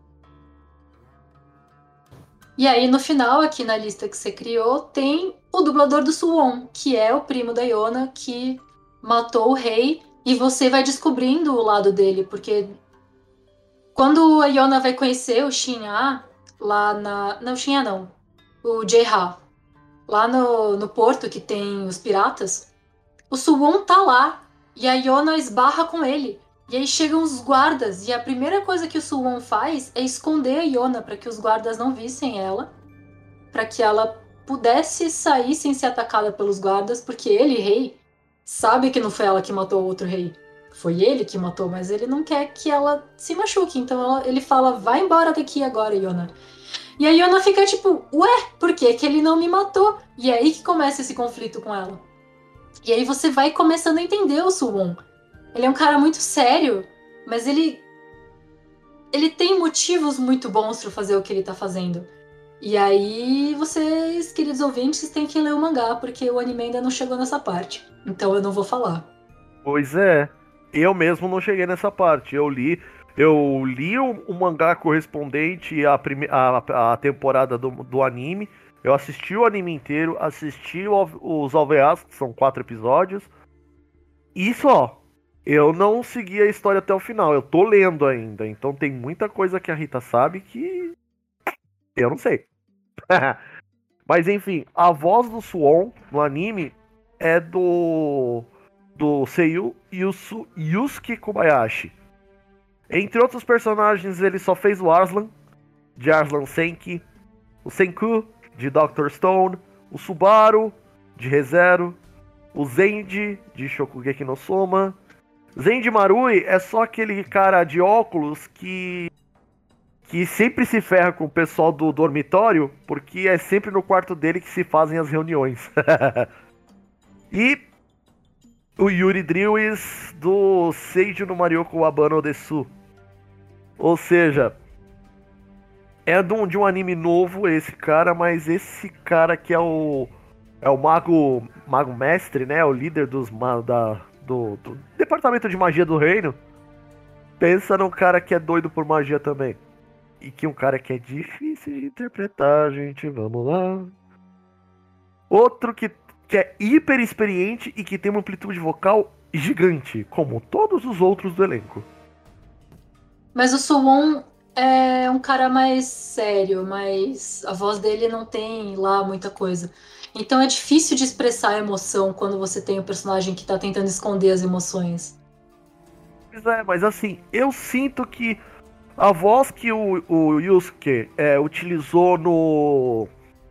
C: E aí, no final, aqui na lista que você criou, tem o dublador do Suwon, que é o primo da Iona, que matou o rei, e você vai descobrindo o lado dele, porque quando a Iona vai conhecer o Shin-Ah, lá na... Não, Shin-Ah não. O Jae-Ha. Lá no porto que tem os piratas, o Suwon tá lá, e a Iona esbarra com ele. E aí chegam os guardas, e a primeira coisa que o Suwon faz é esconder a Iona para que os guardas não vissem ela, para que ela pudesse sair sem ser atacada pelos guardas, porque ele, rei, sabe que não foi ela que matou o outro rei. Foi ele que matou, mas ele não quer que ela se machuque. Então ele fala, vai embora daqui agora, Iona. E a Iona fica tipo, ué, por que ele não me matou? E é aí que começa esse conflito com ela. E aí você vai começando a entender o Suwon. Ele é um cara muito sério, mas ele ele tem motivos muito bons para fazer o que ele tá fazendo. E aí, vocês, queridos ouvintes, têm que ler o mangá, porque o anime ainda não chegou nessa parte. Então eu não vou falar.
B: Pois é, eu mesmo não cheguei nessa parte. Eu li o mangá correspondente à temporada do anime. Eu assisti o anime inteiro, assisti os OVAs, que são 4 episódios. E só, eu não segui a história até o final. Eu tô lendo ainda, então tem muita coisa que a Rita sabe que eu não sei. Mas enfim, a voz do Suon no anime é do Seiyu Yusuke Kobayashi. Entre outros personagens, ele só fez o Arslan, de Arslan Senki, o Senku, de Dr. Stone, o Subaru, de Re:Zero, o Zenji, de Shokugeki no Soma. Zenji Marui é só aquele cara de óculos que sempre se ferra com o pessoal do dormitório, porque é sempre no quarto dele que se fazem as reuniões. E o Yuri Drewis do Seiju no Marioko Wabano Desu. Ou seja, é de um anime novo esse cara, mas esse cara que é o mago mestre, né? O líder do departamento de magia do reino. Pensa num cara que é doido por magia também. E que um cara que é difícil de interpretar, gente. Vamos lá. Outro que é hiper experiente e que tem uma amplitude vocal gigante, como todos os outros do elenco.
C: Mas o Suwon é um cara mais sério, mas a voz dele não tem lá muita coisa. Então é difícil de expressar a emoção quando você tem um personagem que tá tentando esconder as emoções.
B: Pois é, mas assim, eu sinto que a voz que o Yusuke utilizou no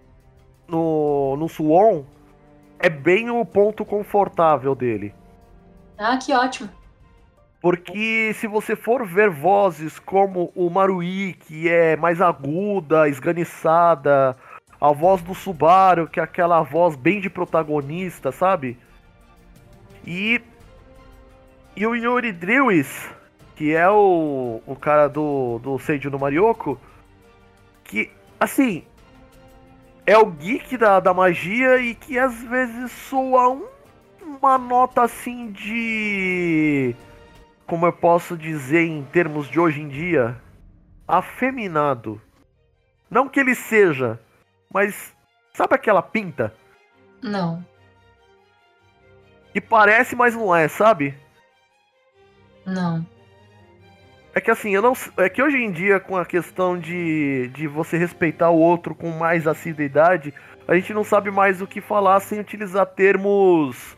B: Suwon é bem o ponto confortável dele.
C: Ah, que ótimo.
B: Porque se você for ver vozes como o Marui, que é mais aguda, esganiçada, a voz do Subaru, que é aquela voz bem de protagonista, sabe? E o Yuri Drewis, que é o cara do Seiju no Marioko, que, assim, é o geek da magia e que às vezes soa uma nota assim de... Como eu posso dizer em termos de hoje em dia? Afeminado. Não que ele seja, mas sabe aquela pinta?
C: Não.
B: E parece, mas não é, sabe?
C: Não.
B: É que assim, é que hoje em dia, com a questão de você respeitar o outro com mais assiduidade, a gente não sabe mais o que falar sem utilizar termos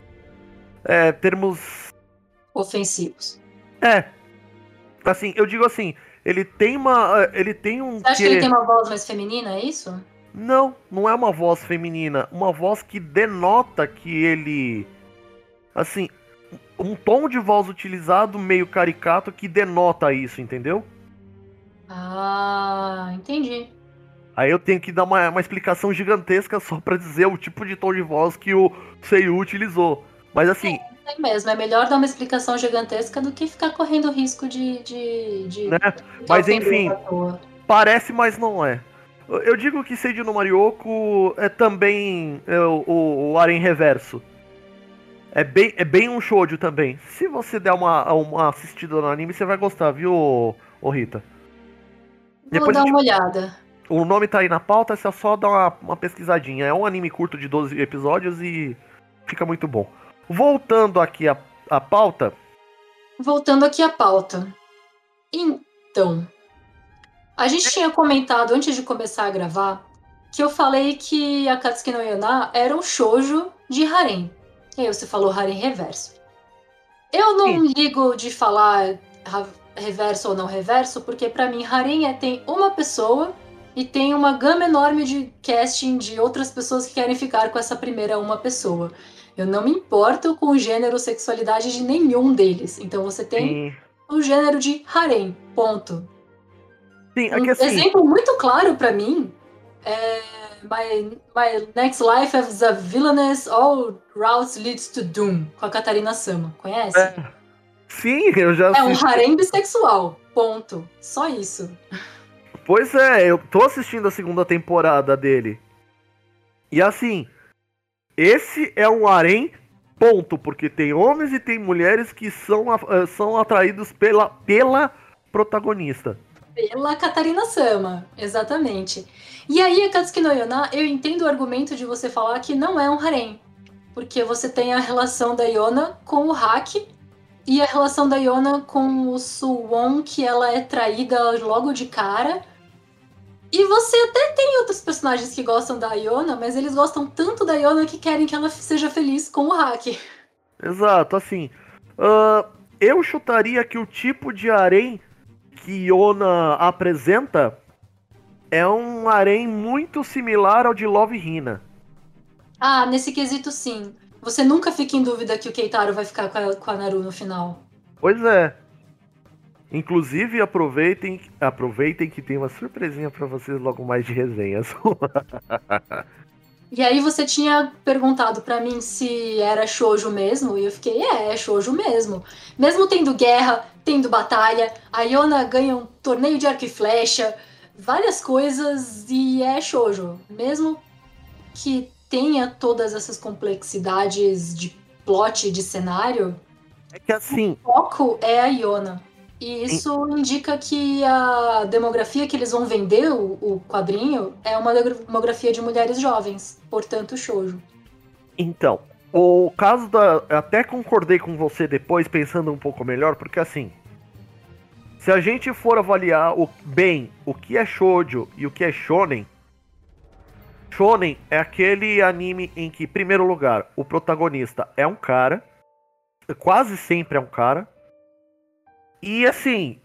C: Ofensivos.
B: Assim, eu digo assim, ele tem um...
C: Você acha que ele tem uma voz mais feminina, é isso?
B: Não é uma voz feminina, uma voz que denota que ele... Assim, um tom de voz utilizado meio caricato que denota isso, entendeu?
C: Ah, entendi.
B: Aí eu tenho que dar uma explicação gigantesca só pra dizer o tipo de tom de voz que o Seiyu utilizou. Mas assim...
C: É mesmo, é melhor dar uma explicação gigantesca do que ficar correndo risco de
B: né? Mas enfim, parece, mas não é. Eu digo que Seiju no Marioko é também o Aren Reverso. É bem um shoujo também. Se você der uma assistida no anime, você vai gostar, viu, Rita?
C: Vou dar uma olhada.
B: O nome tá aí na pauta, é só dar uma pesquisadinha. É um anime curto de 12 episódios e fica muito bom. Voltando aqui à pauta. Então,
C: a gente tinha comentado antes de começar a gravar que eu falei que Akatsuki no Yona era um shoujo de harem. E aí você falou harem reverso. Eu não ligo de falar reverso ou não reverso, porque pra mim harem tem uma pessoa e tem uma gama enorme de casting de outras pessoas que querem ficar com essa primeira uma pessoa. Eu não me importo com o gênero ou sexualidade de nenhum deles. Então você tem o gênero de harem, ponto.
B: Sim, é que assim...
C: exemplo muito claro pra mim é My Next Life as a Villainess, All Routes Leads to Doom, com a Katarina Sama. Conhece?
B: Sim, eu já
C: É um
B: assisti.
C: harém bissexual, ponto. Só isso.
B: Pois é, eu tô assistindo a segunda temporada dele. E assim, esse é um harém, ponto, porque tem homens e tem mulheres que são atraídos pela protagonista.
C: Pela Catarina Sama, exatamente. E aí, Akatsuki no Yona, eu entendo o argumento de você falar que não é um harém. Porque você tem a relação da Yona com o Haki e a relação da Yona com o Suwon, que ela é traída logo de cara. E você até tem outros personagens que gostam da Yona, mas eles gostam tanto da Yona que querem que ela seja feliz com o Haki.
B: Exato, assim. Eu chutaria que o tipo de harém que Yona apresenta é um harém muito similar ao de Love Hina.
C: Ah, nesse quesito sim. Você nunca fica em dúvida que o Keitaro vai ficar com a Naru no final.
B: Pois é. Inclusive, aproveitem que tem uma surpresinha pra vocês logo mais de resenhas.
C: E aí você tinha perguntado pra mim se era shoujo mesmo, e eu fiquei, é shoujo mesmo. Mesmo tendo guerra, tendo batalha, a Yona ganha um torneio de arco e flecha, várias coisas, e é shoujo. Mesmo que tenha todas essas complexidades de plot, de cenário,
B: É que assim,
C: o foco é a Yona. E isso indica que a demografia que eles vão vender, o quadrinho, é uma demografia de mulheres jovens, portanto, shoujo.
B: então, o caso da. Eu até concordei com você depois, pensando um pouco melhor, porque assim. Se a gente for avaliar bem o que é shoujo e o que é shonen, shonen é aquele anime em que, em primeiro lugar, o protagonista é um cara, quase sempre é um cara, e assim,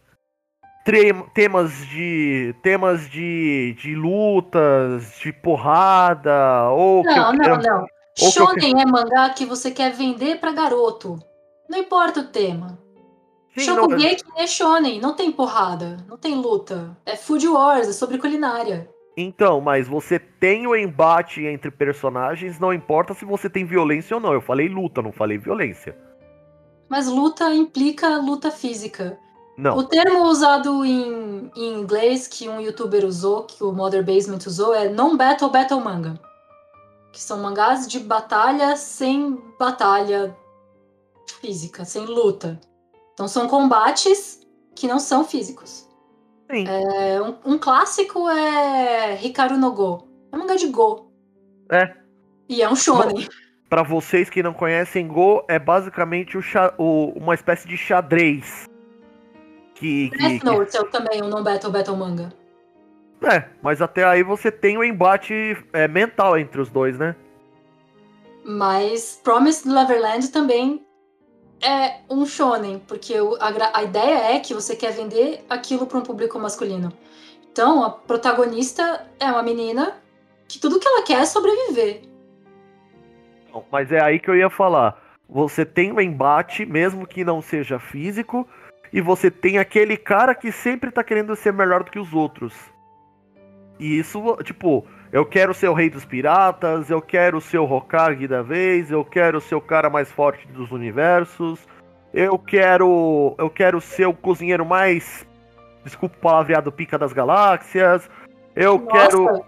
B: temas de lutas, de porrada, ou que eu
C: Não, não,
B: quero.
C: não.
B: Ou que eu
C: Shonen é mangá que você quer vender pra garoto. Não importa o tema.
B: Sim, não,
C: Shokugeki é shonen, não tem porrada, não tem luta. É Food Wars, é sobre culinária.
B: então, mas você tem o embate entre personagens, não importa se você tem violência ou não. Eu falei luta, não falei violência.
C: Mas luta implica luta física.
B: Não.
C: O termo usado em inglês que um youtuber usou, que o Mother Basement usou, é non-battle battle manga. Que são mangás de batalha sem batalha física, sem luta. Então são combates que não são físicos.
B: Sim.
C: Um clássico é Hikaru no Go. É um mangá de Go.
B: É.
C: E é um shonen.
B: Pra vocês que não conhecem, Go é basicamente uma espécie de xadrez.
C: Death Note é também um non-battle battle manga.
B: Mas até aí você tem o embate mental entre os dois, né?
C: Mas Promised Neverland também é um shonen, porque a ideia é que você quer vender aquilo para um público masculino. Então, a protagonista é uma menina que tudo que ela quer é sobreviver.
B: Mas é aí que eu ia falar. Você tem o embate, mesmo que não seja físico, e você tem aquele cara que sempre tá querendo ser melhor do que os outros. E isso, tipo, eu quero ser o rei dos piratas, eu quero ser o Hokage da vez, eu quero ser o cara mais forte dos universos, eu quero ser o cozinheiro mais, desculpa o palavreado, pica das galáxias, quero...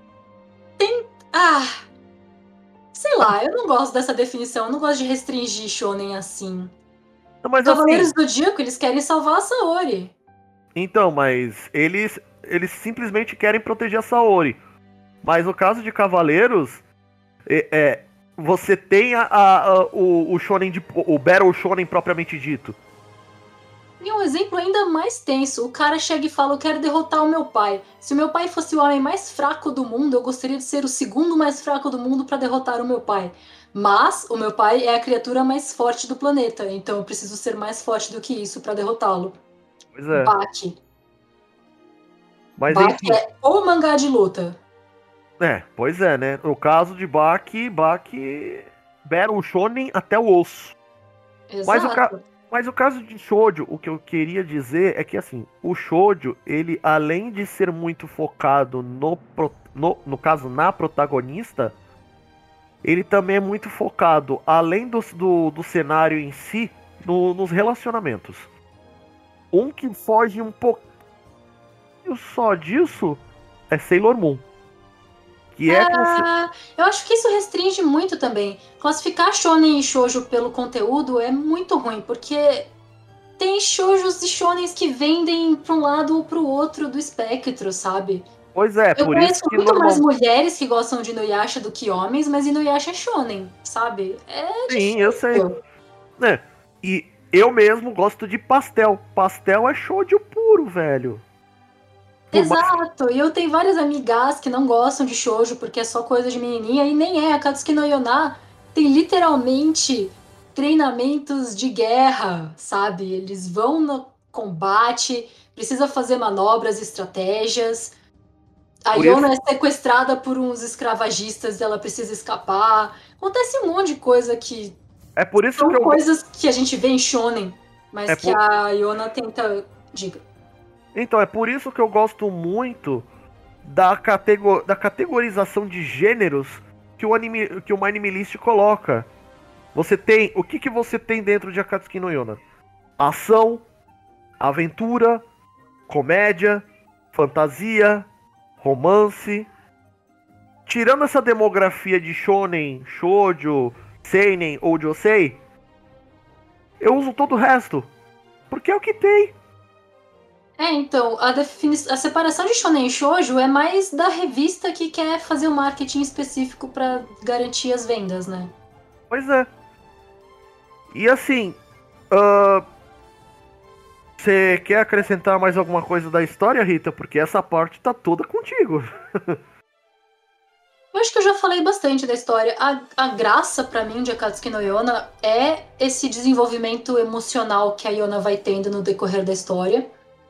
C: Sei lá, eu não gosto dessa definição, eu não gosto de restringir shonen assim.
B: Não, mas
C: Cavaleiros
B: assim,
C: do Zodíaco, eles querem salvar a Saori.
B: então, mas eles simplesmente querem proteger a Saori. Mas no caso de Cavaleiros, você tem o shonen o Battle Shonen propriamente dito.
C: E um exemplo ainda mais tenso, o cara chega e fala, eu quero derrotar o meu pai. Se o meu pai fosse o homem mais fraco do mundo, eu gostaria de ser o segundo mais fraco do mundo para derrotar o meu pai. Mas o meu pai é a criatura mais forte do planeta, então eu preciso ser mais forte do que isso para derrotá-lo.
B: Pois é.
C: Baki.
B: Mas
C: Baki
B: enfim.
C: é o mangá de luta.
B: Pois é, né? No caso de Baki Battle Shonen até o osso.
C: Exato.
B: Mas o caso de Shoujo, o que eu queria dizer é que, assim, o Shoujo, ele, além de ser muito focado no caso, na protagonista, ele também é muito focado, além do cenário em si, nos relacionamentos. Um que foge um pouquinho só disso é Sailor Moon.
C: Eu acho que isso restringe muito também. Classificar shonen e shoujo pelo conteúdo é muito ruim, porque tem shoujos e shonens que vendem pra um lado ou pro outro do espectro, sabe?
B: Pois é,
C: eu
B: por
C: conheço
B: isso que
C: muito mais mulheres que gostam de Inuyasha do que homens, mas Inuyasha é shonen, sabe? É
B: Sim,
C: difícil.
B: eu sei. E eu mesmo gosto de pastel. Pastel é shoujo puro, velho.
C: Exato, e eu tenho várias amigas que não gostam de shoujo porque é só coisa de menininha, e nem é. A Katsuki no Yona tem literalmente treinamentos de guerra, sabe? Eles vão no combate, precisa fazer manobras, estratégias. A Yona é sequestrada por uns escravagistas e ela precisa escapar. Acontece um monte de coisa que
B: por isso
C: são
B: que
C: coisas que a gente vê em shonen, mas a Yona tenta... Diga.
B: Então, é por isso que eu gosto muito da categorização de gêneros que o My Anime List coloca. Você tem... O que você tem dentro de Akatsuki no Yona? Ação, aventura, comédia, fantasia, romance. Tirando essa demografia de shonen, shoujo, seinen ou josei, eu uso todo o resto. Porque é o que tem.
C: Então, a separação de shonen e shoujo é mais da revista que quer fazer um marketing específico para garantir as vendas, né?
B: Pois é. E assim, você quer acrescentar mais alguma coisa da história, Rita? Porque essa parte tá toda contigo.
C: Eu acho que eu já falei bastante da história. A graça para mim de Akatsuki no Yona é esse desenvolvimento emocional que a Yona vai tendo no decorrer da história.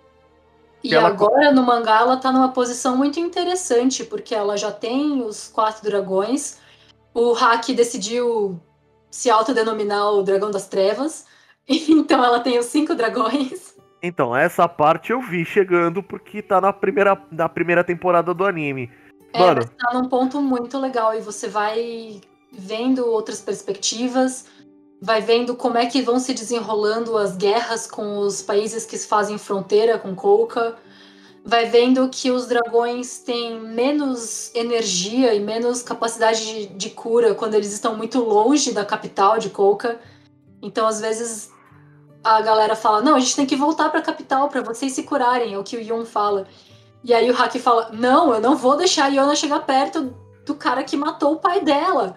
C: E agora no mangá ela tá numa posição muito interessante, porque ela já tem os 4 dragões. O Haki decidiu se autodenominar o Dragão das Trevas. Então ela tem os 5 dragões.
B: Então, essa parte eu vi chegando porque tá na primeira temporada do anime. Mano,
C: mas tá num ponto muito legal e você vai vendo outras perspectivas, vai vendo como é que vão se desenrolando as guerras com os países que fazem fronteira com Kouka. Vai vendo que os dragões têm menos energia e menos capacidade de cura quando eles estão muito longe da capital de Kouka. Então, às vezes, a galera fala, não, a gente tem que voltar pra capital pra vocês se curarem, é o que o Yun fala. E aí o Haki fala, não, eu não vou deixar a Yona chegar perto do cara que matou o pai dela.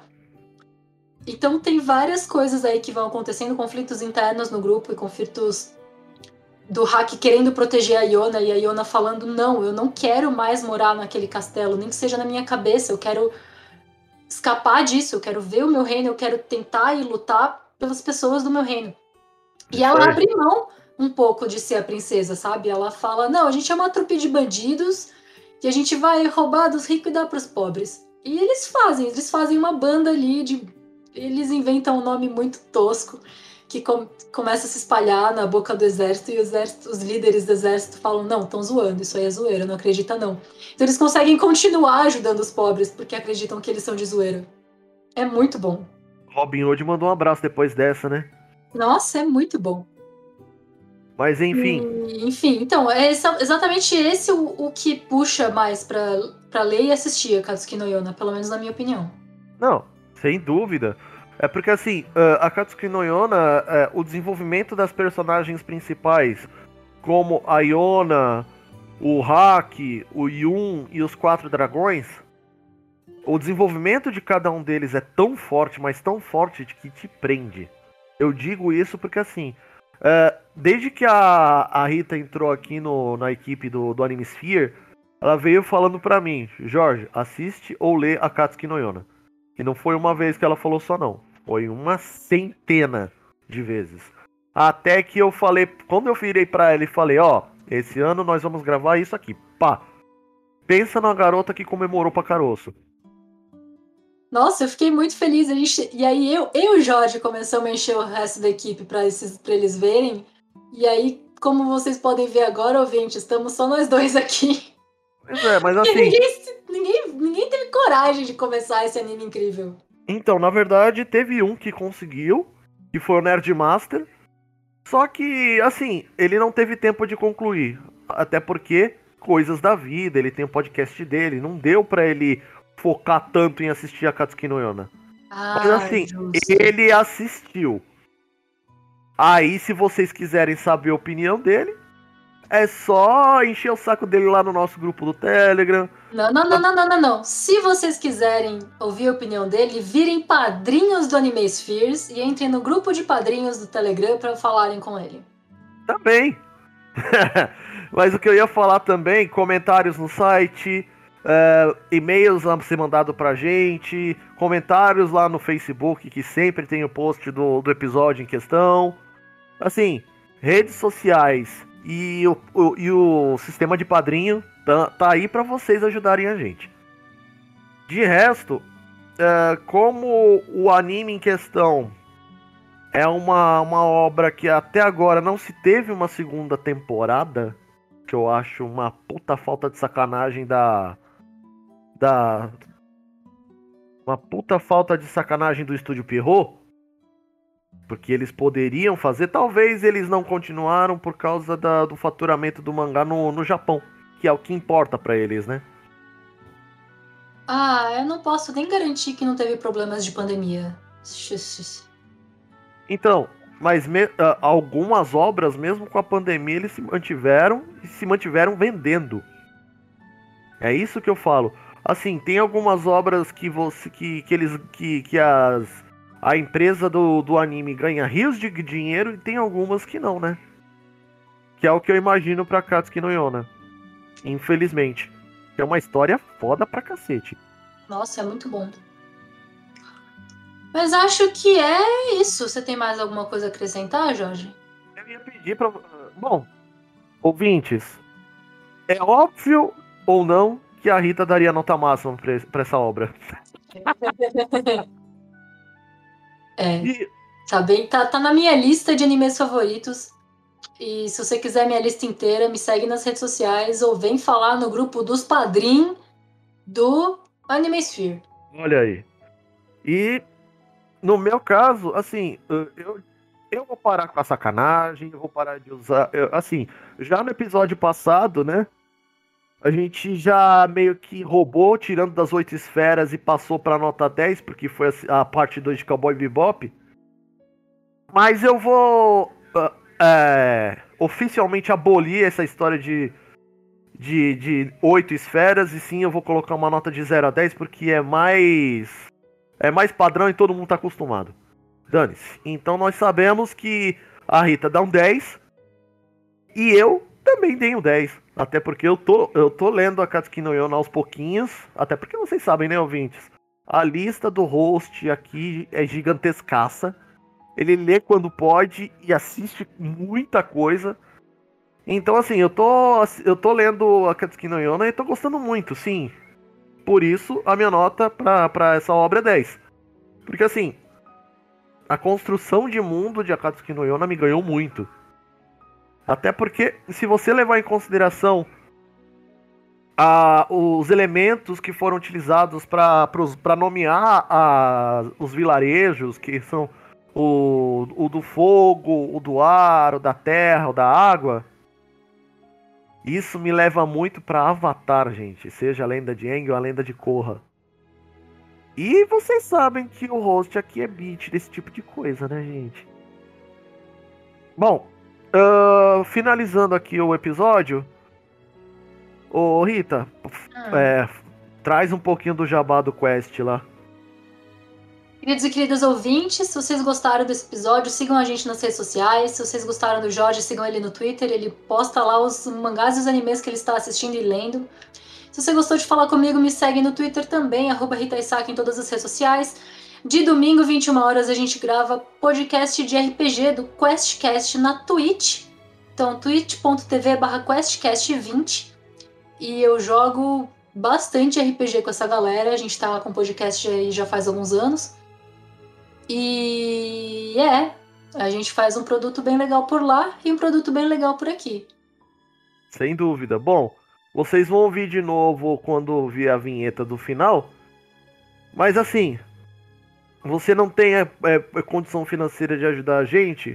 C: Então tem várias coisas aí que vão acontecendo, conflitos internos no grupo e conflitos do Haki querendo proteger a Yona e a Yona falando, não, eu não quero mais morar naquele castelo, nem que seja na minha cabeça, eu quero escapar disso, eu quero ver o meu reino, eu quero tentar e lutar pelas pessoas do meu reino. E ela abre mão um pouco de ser a princesa, sabe? Ela fala, não, a gente é uma trupe de bandidos e a gente vai roubar dos ricos e dar pros pobres. E eles fazem uma banda ali eles inventam um nome muito tosco que começa a se espalhar na boca do exército e os líderes do exército falam, não, estão zoando, isso aí é zoeira, não acredita não. Então eles conseguem continuar ajudando os pobres porque acreditam que eles são de zoeira. É muito bom.
B: Robin Hood mandou um abraço depois dessa, né?
C: Nossa, é muito bom.
B: Mas enfim.
C: Enfim, então, é exatamente esse o que puxa mais pra ler e assistir a Katsuki no Yona, pelo menos na minha opinião.
B: Não, sem dúvida. É porque assim, a Katsuki no Yona, o desenvolvimento das personagens principais, como a Yona, o Haki, o Yun e os 4 dragões, o desenvolvimento de cada um deles é tão forte, mas tão forte que te prende. Eu digo isso porque assim, desde que a Rita entrou aqui na equipe do Animesphere, ela veio falando pra mim, Jorge, assiste ou lê a Katsuki no Yona. E não foi uma vez que ela falou só não, foi uma centena de vezes. Até que eu falei, quando eu virei pra ela e falei, esse ano nós vamos gravar isso aqui, pá. Pensa na garota que comemorou pra caroço.
C: Nossa, eu fiquei muito feliz. E aí eu e o Jorge começamos a encher o resto da equipe pra eles verem. E aí, como vocês podem ver agora, ouvintes, estamos só nós dois aqui.
B: Pois é, mas assim...
C: Ninguém teve coragem de começar esse anime incrível.
B: Então, na verdade, teve um que conseguiu, que foi o Nerd Master. Só que, assim, ele não teve tempo de concluir. Até porque, coisas da vida, ele tem um podcast dele. Não deu pra ele focar tanto em assistir a Katsuki no Yona. Mas assim,
C: justo.
B: ele assistiu. Aí, se vocês quiserem saber a opinião dele, é só encher o saco dele lá no nosso grupo do Telegram.
C: Não. Se vocês quiserem ouvir a opinião dele, virem padrinhos do Anime Spheres e entrem no grupo de padrinhos do Telegram para falarem com ele.
B: Também. Mas o que eu ia falar também, comentários no site, e-mails a ser mandado pra gente, comentários lá no Facebook, que sempre tem o post do episódio em questão. Assim, redes sociais e o sistema de padrinho tá aí pra vocês ajudarem a gente. De resto, como o anime em questão é uma obra que até agora não se teve uma segunda temporada, que eu acho uma puta falta de sacanagem uma puta falta de sacanagem do Estúdio Pierrot, porque eles poderiam fazer, talvez eles não continuaram por causa do faturamento do mangá no Japão, que é o que importa pra eles, né?
C: Eu não posso nem garantir que não teve problemas de pandemia.
B: Então, mas algumas obras, mesmo com a pandemia, eles se mantiveram vendendo. É isso que eu falo. Assim, tem algumas obras a empresa do anime ganha rios de dinheiro e tem algumas que não, né? Que é o que eu imagino pra Katsuki no Yona. Infelizmente. Que é uma história foda pra cacete.
C: Nossa, é muito bom. Mas acho que é isso. Você tem mais alguma coisa a acrescentar, Jorge?
B: Eu ia pedir pra... Bom, ouvintes, é óbvio ou não que a Rita daria nota máxima pra essa obra?
C: Tá na minha lista de animes favoritos. E se você quiser minha lista inteira, me segue nas redes sociais ou vem falar no grupo dos padrinhos do Anime Sphere.
B: Olha aí. E no meu caso, assim, eu vou parar com a sacanagem, eu vou parar de usar. Assim, já no episódio passado, né? A gente já meio que roubou, tirando das 8 esferas e passou pra nota 10, porque foi a parte 2 de Cowboy Bebop. Mas eu vou oficialmente abolir essa história de 8 esferas, e sim eu vou colocar uma nota de 0 a 10, porque é mais padrão e todo mundo tá acostumado. Dane-se. Então nós sabemos que a Rita dá um 10 e eu também dei um 10. Até porque eu tô lendo a Katsuki no Yona aos pouquinhos. Até porque vocês sabem, né, ouvintes? A lista do host aqui é gigantescaça. Ele lê quando pode e assiste muita coisa. Então, assim, eu tô lendo a Katsuki no Yona e tô gostando muito, sim. Por isso, a minha nota pra essa obra é 10. Porque, assim, a construção de mundo de Akatsuki no Yona me ganhou muito. Até porque, se você levar em consideração os elementos que foram utilizados para nomear os vilarejos, que são o do fogo, o do ar, o da terra, o da água, isso me leva muito para Avatar, gente. Seja a lenda de Aang ou a lenda de Korra. E vocês sabem que o host aqui é beat desse tipo de coisa, né, gente? Bom, finalizando aqui o episódio, ô Rita, traz um pouquinho do jabá do Quest lá.
C: Queridos e queridas ouvintes, se vocês gostaram desse episódio, sigam a gente nas redes sociais. Se vocês gostaram do Jorge, sigam ele no Twitter. Ele posta lá os mangás e os animes que ele está assistindo e lendo. Se você gostou de falar comigo, me segue no Twitter também, @RitaIsaki em todas as redes sociais. De domingo, 21 horas, a gente grava podcast de RPG do QuestCast na Twitch. Então, twitch.tv/QuestCast20. E eu jogo bastante RPG com essa galera. A gente tá com podcast aí já faz alguns anos. E a gente faz um produto bem legal por lá e um produto bem legal por aqui.
B: Sem dúvida. Bom, vocês vão ouvir de novo quando ouvir a vinheta do final. Mas assim, você não tem condição financeira de ajudar a gente?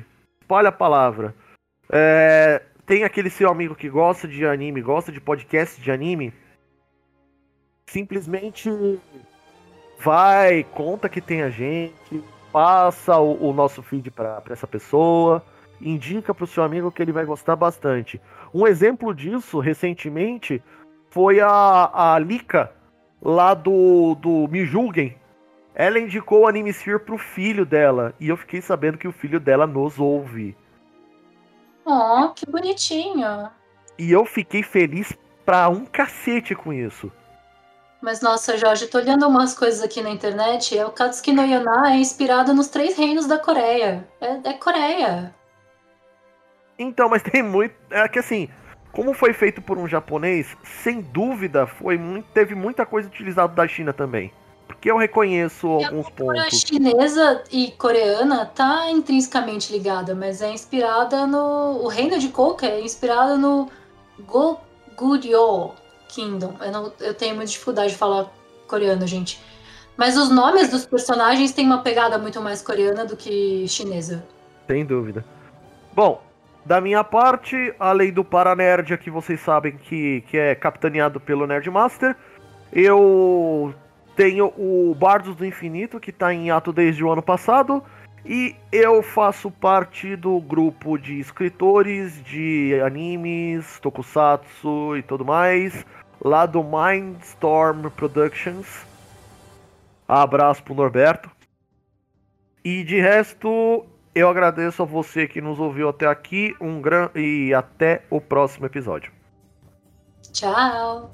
B: espalhe a palavra. Tem aquele seu amigo que gosta de anime, gosta de podcast de anime, simplesmente vai, conta que tem a gente, passa o nosso feed para essa pessoa, indica pro seu amigo que ele vai gostar bastante. Um exemplo disso, recentemente, foi a Lika, lá do Me Julguem. Ela indicou o Animesphere pro filho dela, e eu fiquei sabendo que o filho dela nos ouve.
C: Oh, que bonitinho.
B: E eu fiquei feliz pra um cacete com isso.
C: Mas nossa, Jorge, tô olhando umas coisas aqui na internet, o Katsuki no Yona é inspirado nos 3 reinos da Coreia. É Coreia.
B: Então, mas tem muito... É que assim, como foi feito por um japonês, sem dúvida, teve muita coisa utilizada da China também. Porque eu reconheço alguns pontos.
C: A chinesa e coreana tá intrinsecamente ligada, mas é inspirada no... O reino de Koka é inspirado no Goguryeo Kingdom. Eu tenho muita dificuldade de falar coreano, gente. Mas os nomes dos personagens têm uma pegada muito mais coreana do que chinesa.
B: Sem dúvida. Bom, da minha parte, além do Paranerd, que vocês sabem que é capitaneado pelo Nerdmaster, eu tenho o Bardos do Infinito, que está em ato desde o ano passado, e eu faço parte do grupo de escritores de animes, tokusatsu e tudo mais, lá do Mindstorm Productions. Abraço pro Norberto. E de resto, eu agradeço a você que nos ouviu até aqui, e até o próximo episódio.
C: Tchau!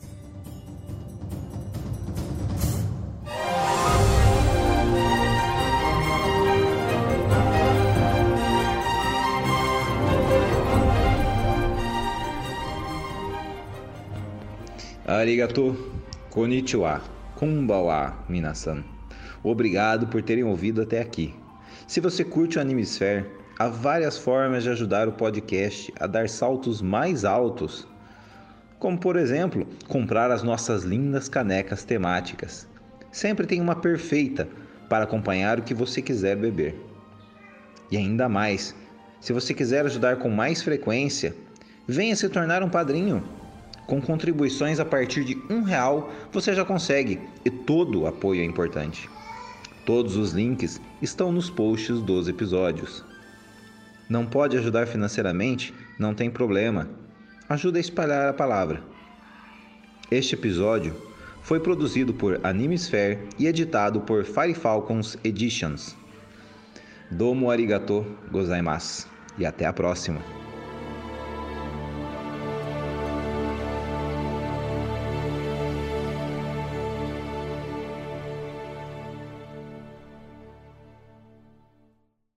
D: Arigato, konnichiwa, konbanwa, minasan. Obrigado por terem ouvido até aqui. Se você curte o Animesphere, há várias formas de ajudar o podcast a dar saltos mais altos. Como, por exemplo, comprar as nossas lindas canecas temáticas. Sempre tem uma perfeita para acompanhar o que você quiser beber. E ainda mais, se você quiser ajudar com mais frequência, venha se tornar um padrinho. Com contribuições a partir de R$1 você já consegue, e todo apoio é importante. Todos os links estão nos posts dos episódios. Não pode ajudar financeiramente? Não tem problema. Ajuda a espalhar a palavra. Este episódio foi produzido por Animesphere e editado por Fire Falcons Editions. Domo arigato gozaimasu. E até a próxima.